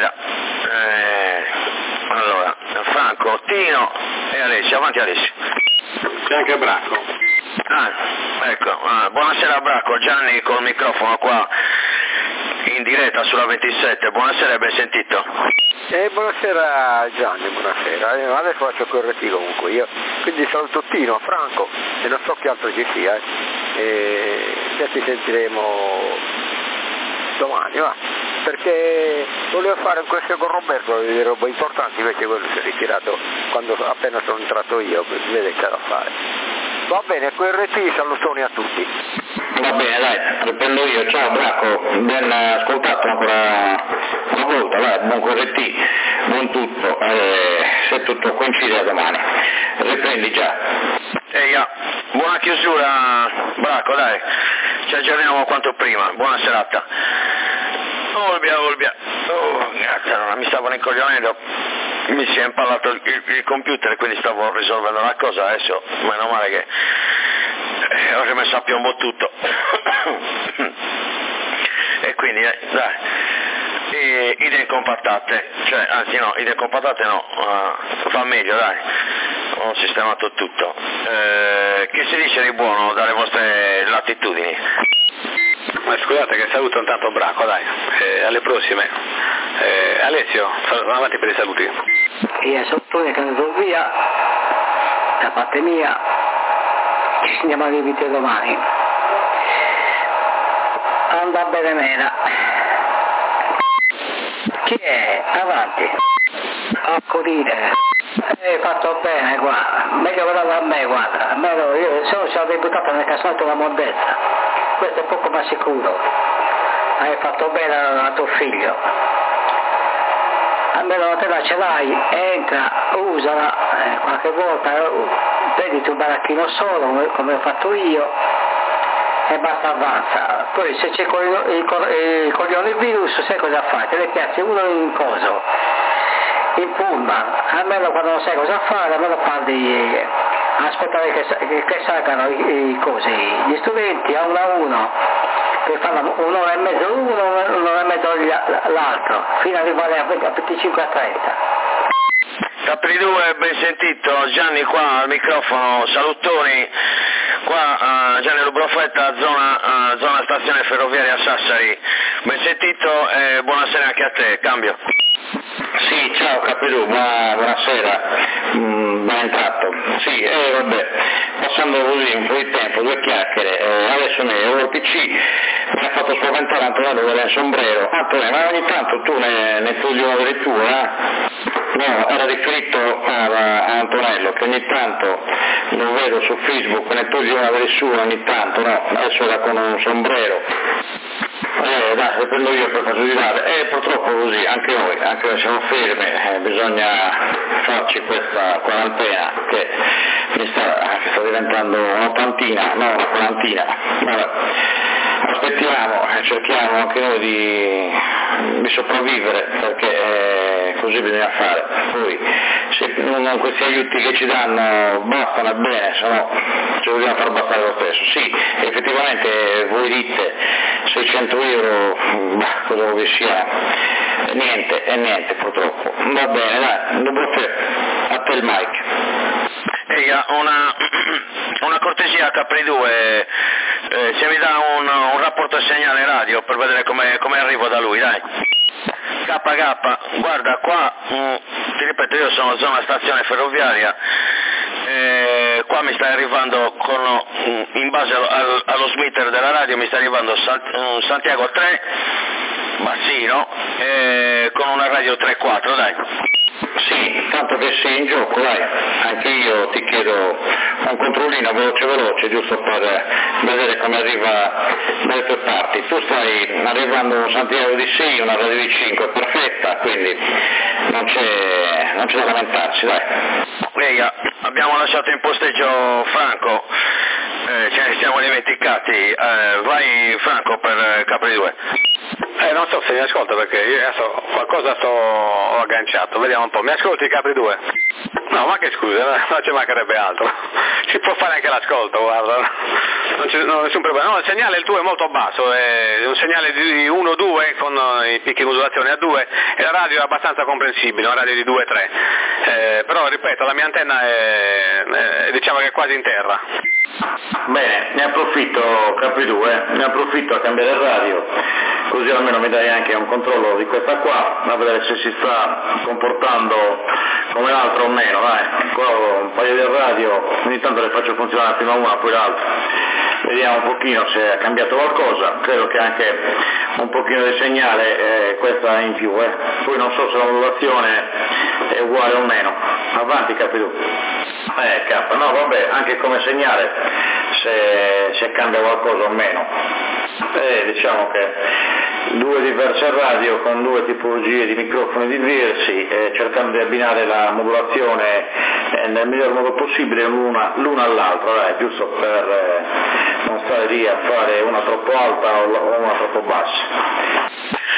Allora, Franco, Tino e Alessio, avanti Alessio. C'è anche Bracco. Ecco, buonasera Bracco, Gianni col microfono qua in diretta sulla 27, buonasera e ben sentito. Buonasera Gianni, buonasera. Adesso faccio correttivo comunque io, quindi saluto Tino, Franco e non so che altro ci sia e ci sentiremo domani, va, perché volevo fare un questo con Roberto delle robe importanti, invece quello si è ritirato appena sono entrato io, vede che c'è da fare. Va bene, QRT, salutoni a tutti. Va bene, dai, riprendo io, ciao Bracco, ben ascoltato ancora una volta, dai, buon QRT, buon tutto, se tutto coincide domani, riprendi già. Buona chiusura Bracco, dai, ci aggiorniamo quanto prima, buona serata. Olbia, mi stavo rincoglionendo, mi si è impallato il computer, quindi stavo risolvendo una cosa, adesso meno male che ho rimesso a piombo tutto. E quindi dai, idee compattate, idee compattate no, fa meglio, dai, ho sistemato tutto. Che si dice di buono dalle vostre latitudini? Ma scusate che saluto intanto Bracco, dai, alle prossime. Alessio, avanti per i saluti. Io sono che andrò via, da parte mia, ci sentiamo a rivite domani. Anda bene mera. Chi è? Avanti. Accudire. Hai fatto bene, guarda. Meglio guardare a me, guarda. Almeno io sono stato buttato nel cassetto della mordezza. Questo è poco ma sicuro. Hai fatto bene a tuo figlio. Almeno te la ce l'hai, entra, usala, qualche volta vedi tu baracchino solo come ho fatto io e basta, avanza. Poi se c'è il coglione virus sai cosa fai? Te le piazzi uno in coso, in pullman, almeno quando non sai cosa fare, almeno parli, aspettare che salgano gli studenti a uno per fare un'ora e mezzo l'uno, un'ora e mezzo l'altro, fino ad arrivare a 25 a 30. Capri2, ben sentito, Gianni qua al microfono, salutoni, qua Gianni Lubrofetta, zona stazione ferroviaria Sassari, ben sentito e buonasera anche a te, cambio. Sì, ciao Capelù, buonasera, ben entrato. Sì, vabbè, passando così un po' di tempo, due chiacchiere, adesso ho il PC, mi ha fatto spaventare Antonello del sombrero. Antonello, ma ogni tanto tu ne studi una delle tue, No, era riferito a Antonello, che ogni tanto lo vedo su Facebook, ne studi una delle sue ogni tanto, no, adesso era con un sombrero. Dai, se prendo io per faccio girare, purtroppo così, anche noi siamo fermi, bisogna farci questa quarantena che sta diventando un'ottantina, no, una quarantina. Vabbè. Aspettiamo, cerchiamo anche noi di sopravvivere, perché così bisogna fare. Poi se questi aiuti che ci danno bastano, bene, se no ci dobbiamo far bastare lo stesso. Sì, effettivamente voi dite 600 euro, cosa vuoi che sia? Niente purtroppo. Va bene, dai, dopo a te il mic. Una cortesia a Capri 2, se mi dà un rapporto a segnale radio per vedere come arrivo da lui, dai. KK, guarda qua, ti ripeto, io sono zona stazione ferroviaria, qua mi sta arrivando in base allo smitter della radio mi sta arrivando Santiago 3, bassino, con una radio 3-4, dai. Sì, tanto che sei in gioco, dai, anche io ti chiedo un controllino veloce, giusto per vedere come arriva dalle tue parti. Tu stai arrivando a Santiago di 6, una radio di 5, perfetta, quindi non c'è da lamentarsi, dai. Abbiamo lasciato in posteggio Franco, ce ne siamo dimenticati, vai Franco per Capri 2. Non so se mi ascolta perché io adesso qualcosa ho agganciato, vediamo un po'. Mi ascolti Capri 2? No, ma che scusa, non ci mancherebbe altro. Si può fare anche l'ascolto, guarda. Non c'è nessun problema. No, il segnale il tuo è molto basso, è un segnale di 1-2 con i picchi di modulazione a 2 e la radio è abbastanza comprensibile, una radio di 2-3. Però ripeto, la mia antenna è diciamo che è quasi in terra. Bene, ne approfitto Capri 2, ne approfitto a cambiare il radio, così almeno mi dai anche un controllo di questa qua, a vedere se si sta comportando come l'altro o meno, dai. Qua ho un paio di radio, ogni tanto le faccio funzionare prima una poi l'altra, vediamo un pochino se ha cambiato qualcosa, credo che anche un pochino di segnale questa in più, poi non so se la modulazione è uguale o meno. Avanti Capri 2. No vabbè, anche come segnale se cambia qualcosa o meno. Diciamo che due diverse radio con due tipologie di microfoni diversi, cercando di abbinare la modulazione nel miglior modo possibile l'una all'altra, giusto per non stare lì a fare una troppo alta o una troppo bassa.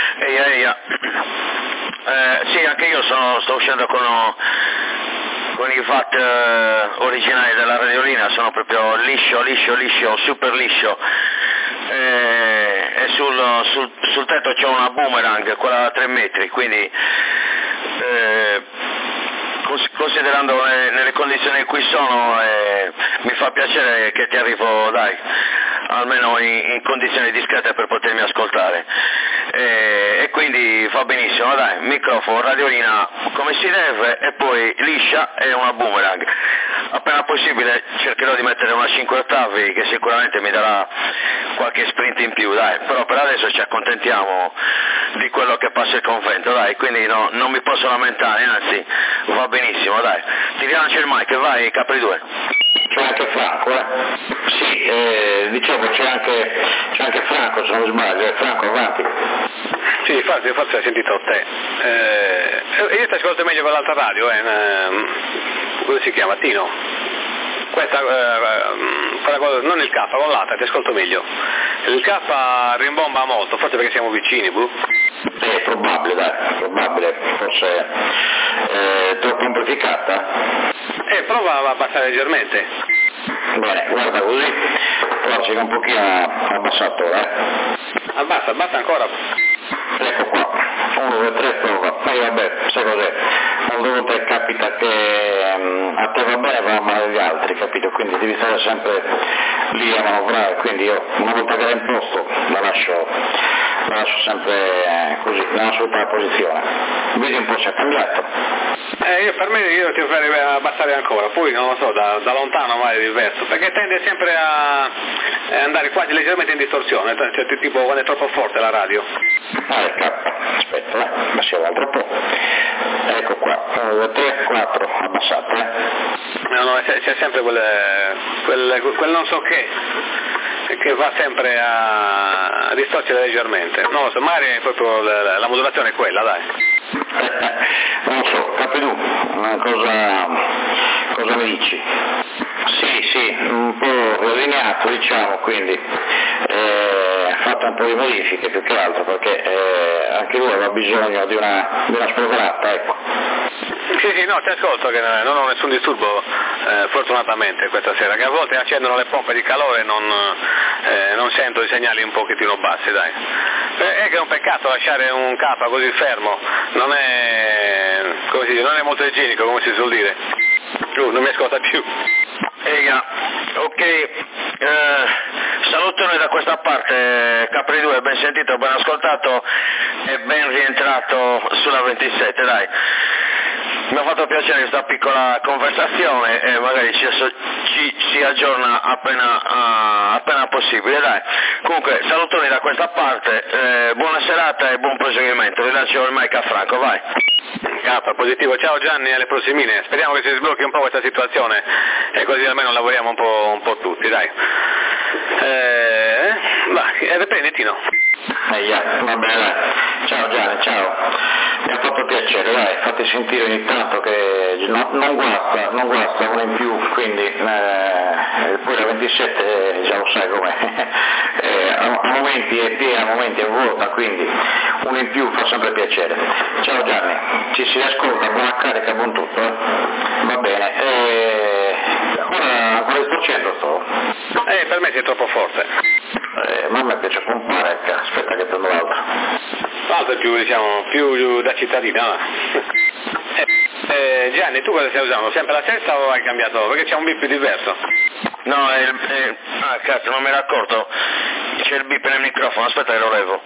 Sì, anche io sto uscendo con i watt originali della radiolina, sono proprio liscio, super liscio, e sul tetto c'è una boomerang, quella da 3 metri, quindi considerando nelle condizioni in cui sono mi fa piacere che ti arrivo, dai, almeno in condizioni discrete per potermi ascoltare, e quindi fa benissimo, dai, microfono, radiolina come si deve e poi liscia e una boomerang. Appena possibile cercherò di mettere una 5 ottavi che sicuramente mi darà qualche sprint in più, dai, però per adesso ci accontentiamo di quello che passa il convento, dai, quindi non mi posso lamentare, anzi va benissimo, dai. Ti rilancio il mic, vai Capri 2. C'è anche Franco, Sì, dicevo c'è anche Franco, se non sbaglio, Franco avanti. Sì, forse hai sentito te. Io ti ascolto meglio con l'altra radio, come si chiama? Tino? Questa, non il K, con l'altra, ti ascolto meglio. Il K rimbomba molto, forse perché siamo vicini, probabile, forse troppo amplificata. Prova a abbassare leggermente. Bene, guarda così, forse che un pochino abbassato, Abbassa ancora. Ecco qua, 1, 2, 3, prova. Vabbè, sai cos'è? Quando uno te capita che a te va bene, va male agli altri, capito? Quindi devi stare sempre lì a manovrare, quindi io una volta che la imposto la lascio sempre così, nella sua posizione. Vedi un po' se è cambiato. Io ti farei abbassare ancora, poi non lo so, da lontano magari è diverso, perché tende sempre a andare quasi leggermente in distorsione, cioè tipo quando è troppo forte la radio. Aspetta, passiamo un altro po'. Ecco qua, 1, 2, 3, 4, abbassate. No, c'è sempre quel non so che. che va sempre a distorcere leggermente. Non lo so, magari è proprio la modulazione è quella, dai. Non lo so, Capedù, cosa mi dici? Sì, un po' allineato diciamo, quindi ha fatto un po' di modifiche più che altro perché anche lui aveva bisogno di una spolverata, ecco. Sì, no, ti ascolto che non ho nessun disturbo fortunatamente questa sera, che a volte accendono le pompe di calore e non sento i segnali un pochettino bassi, dai. È che è un peccato lasciare un K così fermo, non è, come si dice, non è molto igienico, come si suol dire. Non mi ascolta più. Ok, salutone da questa parte, Capri 2, ben sentito, ben ascoltato e ben rientrato sulla 27, dai. Mi ha fatto piacere questa piccola conversazione e magari ci si aggiorna appena possibile, dai. Comunque, salutoni da questa parte, buona serata e buon proseguimento. Rilascio il mic a Franco, vai. K, positivo, ciao Gianni, alle prossimine. Speriamo che si sblocchi un po' questa situazione e così almeno lavoriamo un po' tutti, dai. Riprendi Tino. Va bene, dai. Ciao Gianni, ciao. Mi ha fatto piacere, dai, fate sentire ogni tanto che non guasta uno in più, quindi poi la 27 già lo sai com'è, a momenti è piena, a momenti è vuota, quindi uno in più fa sempre piacere. Ciao Gianni, ci si ascolta, buona carica, buon tutto, va bene. Ancora distorcendo sto? Per me sei troppo forte. Ma a me piace pompare, aspetta che prendo l'altro. L'altro è più da cittadina. Gianni, tu cosa stai usando? Sempre la stessa o hai cambiato? Perché c'è un bip diverso. No, cazzo, non mi ero accorto. C'è il bip nel microfono, aspetta che lo levo.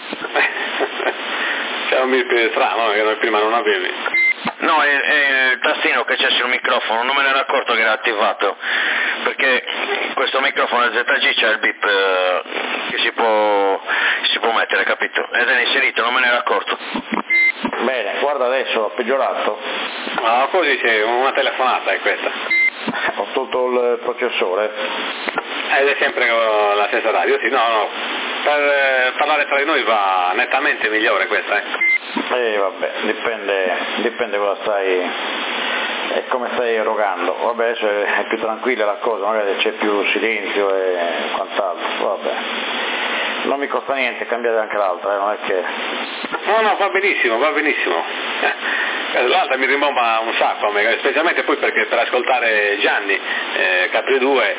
C'è un bip strano che noi prima non avevi. No, è il tastino che c'è sul microfono, non me ne ero accorto che era attivato, perché questo microfono ZG c'è il bip che si può mettere, capito? Ed è inserito, non me ne ero accorto. Bene, guarda adesso, ho peggiorato. No, così c'è una telefonata, è questa. Ho tolto il processore. Ed è sempre la stessa radio, sì, no, per parlare tra di noi va nettamente migliore questa, Vabbè, dipende cosa stai e come stai erogando. Vabbè, adesso è più tranquilla la cosa, magari c'è più silenzio e quant'altro, vabbè. Non mi costa niente cambiare anche l'altra, non è che... No, va benissimo. L'altra mi rimbomba un sacco a me, specialmente poi perché per ascoltare Gianni, Capri 2,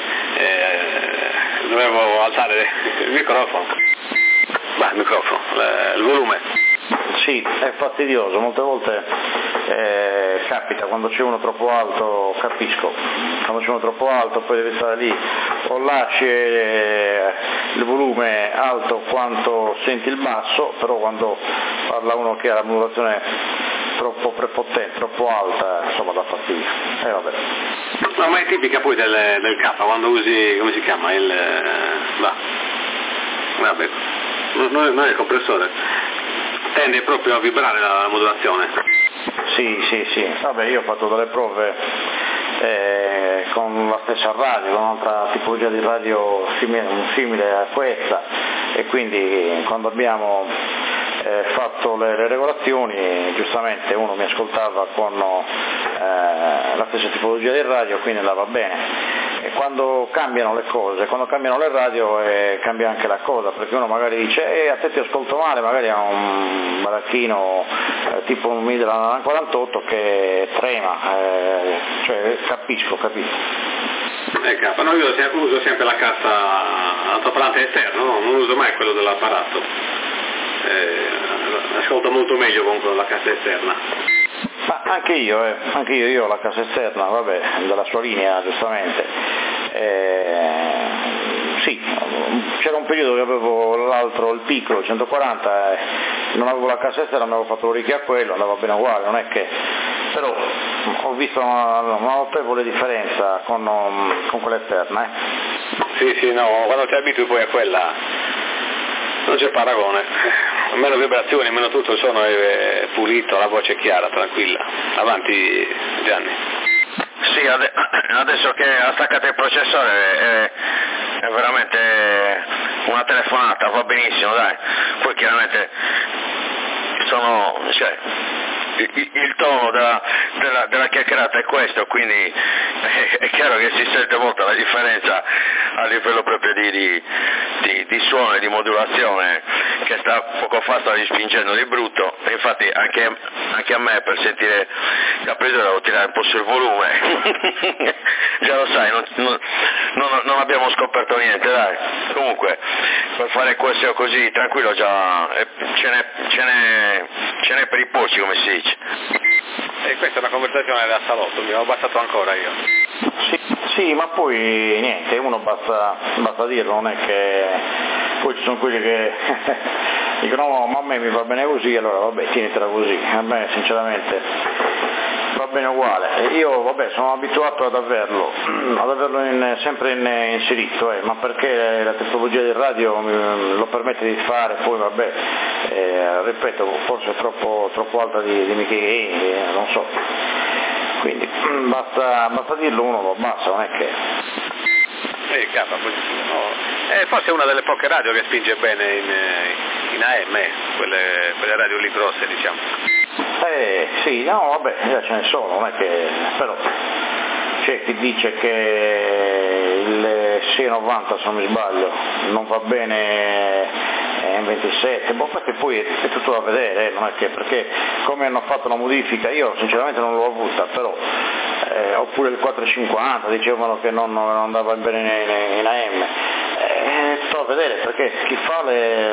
dovevo alzare il microfono. Il volume. Sì, è fastidioso, molte volte capita quando c'è uno troppo alto, capisco, quando c'è uno troppo alto poi devi stare lì, o lasci il volume alto quanto senti il basso, però quando parla uno che ha la modulazione troppo prepotente, troppo alta, insomma dà fastidio. Vabbè. No, ma è tipica poi del K, quando usi, come si chiama, vabbè, non è il compressore, tende proprio a vibrare la modulazione. Sì, vabbè, io ho fatto delle prove con la stessa radio, con un'altra tipologia di radio simile a questa, e quindi quando abbiamo fatto le regolazioni, giustamente uno mi ascoltava con la stessa tipologia di radio, quindi andava bene. E quando cambiano le cose, quando cambiano le radio cambia anche la cosa, perché uno magari dice a te ti ascolto male, magari ha un baracchino tipo un Midland 48 che trema, cioè capisco. No, io uso sempre la cassa altoparlante esterno, no? Non uso mai quello dell'apparato, ascolto molto meglio con la cassa esterna. Ma anche io ho la cassa esterna, vabbè, della sua linea giustamente. Sì, c'era un periodo che avevo l'altro, il piccolo, il 140, non avevo la cassa esterna, avevo fatto l'orecchio a quello, andava bene uguale, non è che... Però ho visto una notevole differenza con quella esterna. Sì, no, quando ti abitui poi a quella non c'è paragone. Meno vibrazioni, meno tutto, il suono è pulito, la voce è chiara, tranquilla. Avanti Gianni. Sì, adesso che ha staccato il processore è veramente una telefonata, va benissimo, dai. Poi chiaramente il tono della chiacchierata è questo, quindi è chiaro che si sente molto la differenza a livello proprio di suono e di modulazione, che poco fa stavi spingendo di brutto, e infatti anche a me per sentire Capritolo devo tirare un po' sul volume. Già lo sai, non abbiamo scoperto niente, dai. Comunque per fare questo così tranquillo già ce n'è per i polsi, come si dice. E questa è una conversazione da salotto, mi ho bastato ancora io. Sì, ma poi niente, uno basta dirlo, non è che poi ci sono quelli che dicono no, ma a me mi va bene così, allora vabbè, tienitela così. A me sinceramente va bene uguale. Io sono abituato ad averlo sempre inserito, ma perché la tecnologia del radio lo permette di fare, poi ripeto, forse è troppo alta di Michele, non so. Quindi basta dirlo, uno lo basta, non è che... forse è una delle poche radio che spinge bene in AM, quelle radio lì grosse, diciamo. Sì, no, vabbè, ce ne sono, non è che... però c'è chi dice che il 690, se non mi sbaglio, non va bene in 27, perché poi è tutto da vedere, non è che, perché come hanno fatto la modifica, io sinceramente non l'ho avuta, però oppure il 450 dicevano che non andava bene in AM, sto a vedere, perché chi fa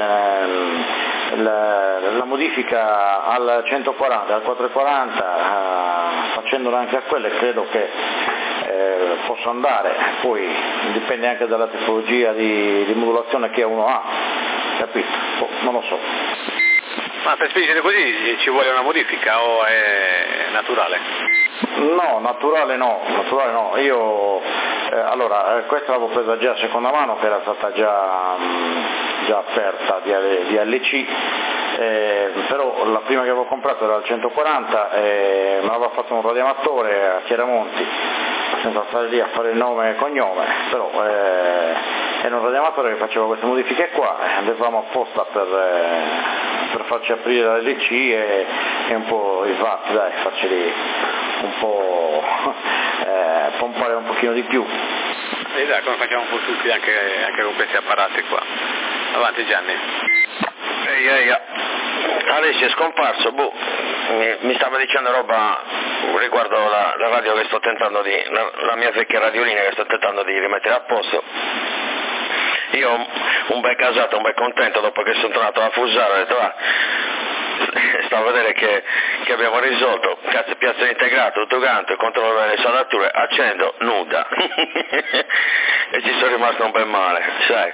la modifica al 140, al 440, facendola anche a quelle, credo che possa andare, poi dipende anche dalla tipologia di modulazione che uno ha, capito? Non lo so. Ma per spingere così ci vuole una modifica o è naturale? No, naturale no, io questa l'avevo presa già a seconda mano, che era stata già aperta di LC, però la prima che avevo comprato era il 140, me l'aveva fatto un radioamatore a Chiaramonti, senza stare lì a fare il nome e cognome, però era un radioamatore che faceva queste modifiche qua, andavamo apposta per farci aprire la LC e un po' i watt, dai, farceli un po' pompare un pochino di più. E dai, come facciamo un po' tutti anche con questi apparati qua. Avanti Gianni. Ehi, Alessio è scomparso, mi stava dicendo roba riguardo la radio che sto tentando la mia vecchia radiolina che sto tentando di rimettere a posto. Io un bel casato, un bel contento, dopo che sono tornato a Fusaro, ho detto stavo a vedere che abbiamo risolto, cazzo, piazza integrato, tutto quanto, controllo delle saldature, accendo, nuda. E ci sono rimasto un bel male, sai.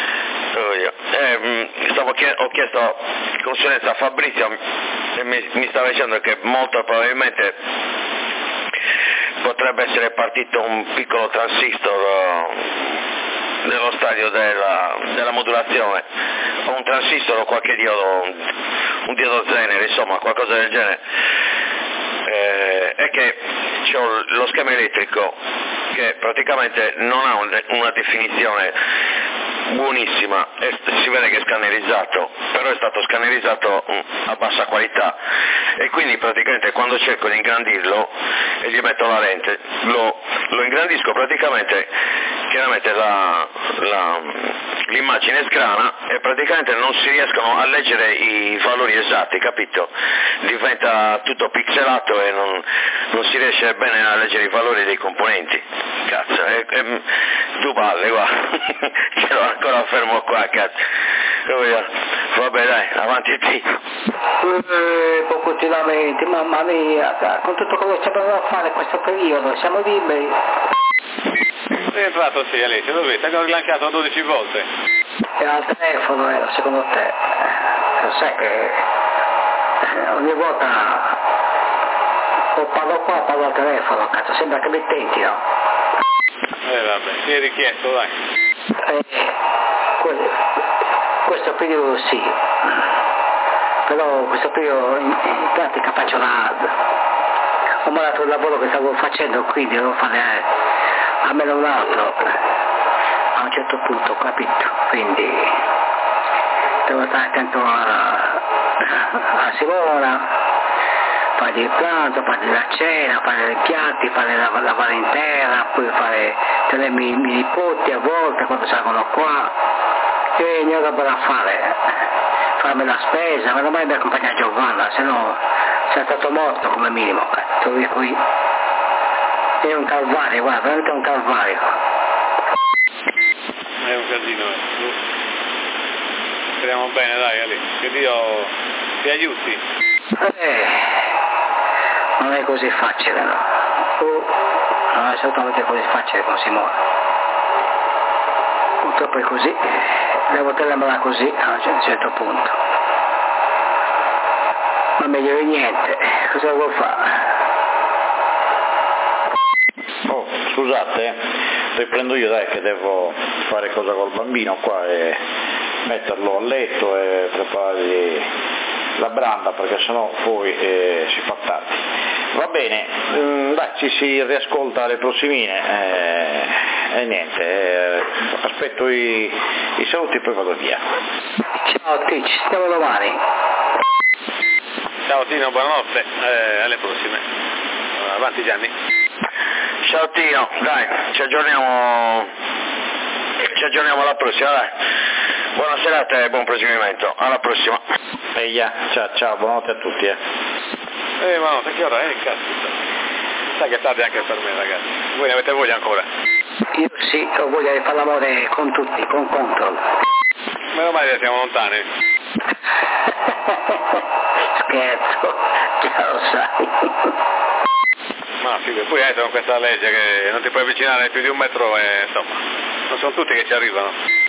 Ho chiesto consulenza a Fabrizio e mi stava dicendo che molto probabilmente potrebbe essere partito un piccolo transistor nello stadio della modulazione, o un transistor o qualche diodo, un diodo Zener, insomma qualcosa del genere. È che c'è lo schema elettrico che praticamente non ha una definizione buonissima, si vede che è scannerizzato, però è stato scannerizzato a bassa qualità, e quindi praticamente quando cerco di ingrandirlo e gli metto la lente lo ingrandisco, praticamente chiaramente l'immagine sgrana e praticamente non si riescono a leggere i valori esatti, capito? Diventa tutto pixelato e non si riesce bene a leggere i valori dei componenti. Cazzo, due balle qua. Ce l'ho ancora fermo qua, cazzo. Vabbè dai, avanti te. Continuamente, mamma mia, con tutto quello che stiamo a fare questo periodo, siamo liberi. Sei entrato sì, Alessio, dove? Ti hanno rilanciato 12 volte. Era al telefono, secondo te? Lo sai che ogni volta o parlo qua o parlo al telefono, cazzo, sembra che mi tenti, no? Vabbè, mi hai richiesto, dai. Questo periodo sì, però questo periodo in pratica faccio la hard. Ho mollato il lavoro che stavo facendo, quindi devo fare almeno un altro. a un certo punto, capito? Quindi devo stare attento a Simona, fare il pranzo, fare la cena, fare i piatti, fare lavare in terra, poi tenermi i miei nipoti a volte quando salgono qua, e ne ho roba da farmi la spesa, ma non mai mi accompagna Giovanna, se no sei stato morto come minimo, per cui è un calvario, guarda, veramente un calvario. È un casino, speriamo bene, dai, Ali, che Dio ti aiuti. Non è così facile, no? Non è assolutamente così facile con Simone. Purtroppo è così, devo tenermela così a un certo punto. Ma meglio di niente, cosa devo fare? Oh, scusate, riprendo io, dai, che devo fare cosa col bambino qua e metterlo a letto e preparargli la branda, perché sennò poi si fa tardi. Va bene, dai, ci si riascolta alle prossimine e niente, aspetto i saluti e poi vado via. Ciao T, ci vediamo domani. Ciao Tino, buonanotte, alle prossime. Avanti Gianni. Ciao Tino, dai, ci aggiorniamo alla prossima, dai. Buona serata e buon proseguimento, alla prossima. Ciao, buonanotte a tutti. Buonanotte, che ora è? Caspita. Sai che è tardi anche per me, ragazzi. Voi ne avete voglia ancora? Io sì, ho voglia di fare l'amore con tutti, con Control. Meno male che siamo lontani. Scherzo, già lo sai. Ma sì, poi con questa legge che non ti puoi avvicinare più di 1 metro e insomma, non sono tutti che ci arrivano.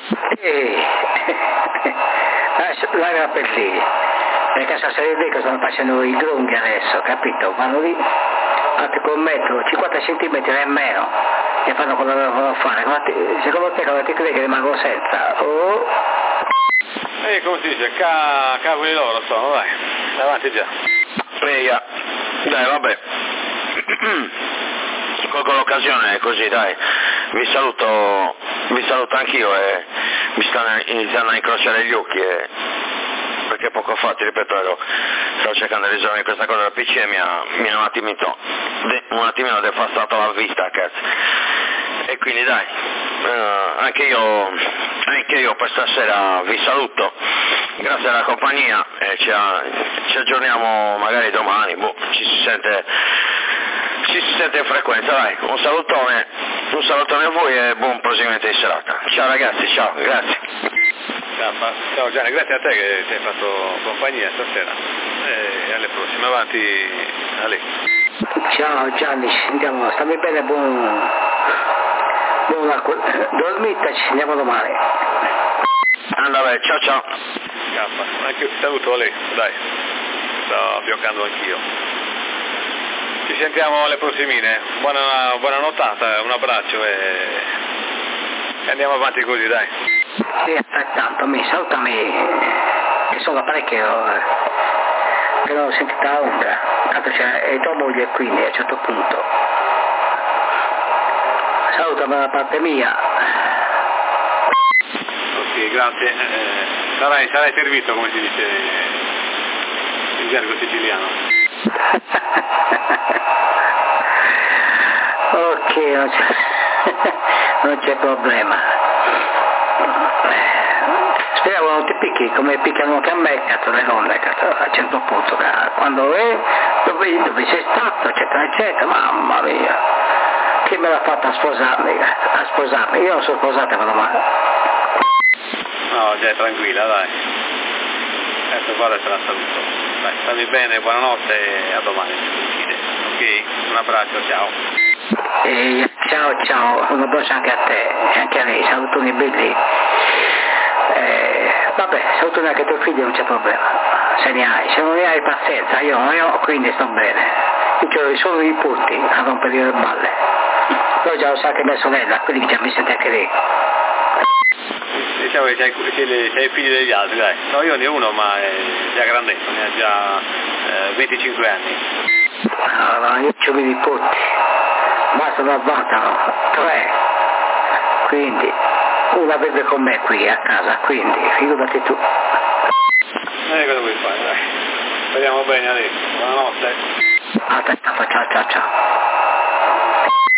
L'aria per lì, perché sa lì che stanno facendo i grunghi adesso, capito? Vanno lì, altri con 1 metro, 50 centimetri e meno, e fanno quello che devono fare. Secondo te cosa ti credi che rimango senza? Oh. Come si dice, cavoli loro sono, dai, avanti già. Dai, vabbè. Colgo l'occasione è così, dai, vi saluto anch'io e mi stanno iniziando a incrociare gli occhi perché poco fa, ti ripeto, stavo cercando di risolvere questa cosa del PC e mi ha un attimino devastato la vista, cazzo. E quindi dai, anche io per stasera vi saluto, grazie della compagnia e ci aggiorniamo magari domani, ci si sente in frequenza, dai, un salutone a voi e buon proseguimento di serata. Ciao ragazzi, ciao, grazie. Ciao Gianni, grazie a te che ti hai fatto compagnia stasera e alle prossime, avanti Ali. Ciao Gianni, ci sentiamo, stammi bene, dormite, ci sentiamo domani. Andate, ciao. Anche io ti saluto Ali, dai, sto fioccando anch'io. Ci sentiamo alle prossimine, buona nottata, un abbraccio e andiamo avanti così, dai. Sì, altrettanto, salutami, che sono parecchio che non ho sentito la ombra, tanto c'è tua moglie quindi a un certo punto. Salutami da parte mia. Ok, grazie. Sarai servito, come si dice in gergo siciliano. Ok, non c'è problema. Speriamo non ti picchi come piccano anche a me, cazzo, le donne, cazzo, a un certo punto, quando dove sei stato, eccetera, mamma mia, chi me l'ha fatta a sposarmi, io non sono sposata, meno male. No, già tranquilla, dai, adesso guarda se la saluto, dai, stammi bene, buonanotte e a domani, ok, un abbraccio, ciao. Ciao, un abbraccio anche a te e anche a lei, salutoni belli. Vabbè, salutoni anche tuo figlio, non c'è problema, se non ne hai pazienza, io non ne ho, quindi sto bene. Io ho solo i nipoti a rompere le balle, però già lo sa che mia sorella, quindi già mi sente anche lei. Diciamo che c'hai i figli degli altri, dai. No, io ne ho uno, ma è già grandetto, ne ha già 25 anni. No, io ho i nipoti, ma sono abbattano 3, quindi una beve con me qui a casa, quindi figurati tu. Cosa vuoi fare, dai. Speriamo bene adesso, buonanotte. Altrettanto, ciao ciao ciao.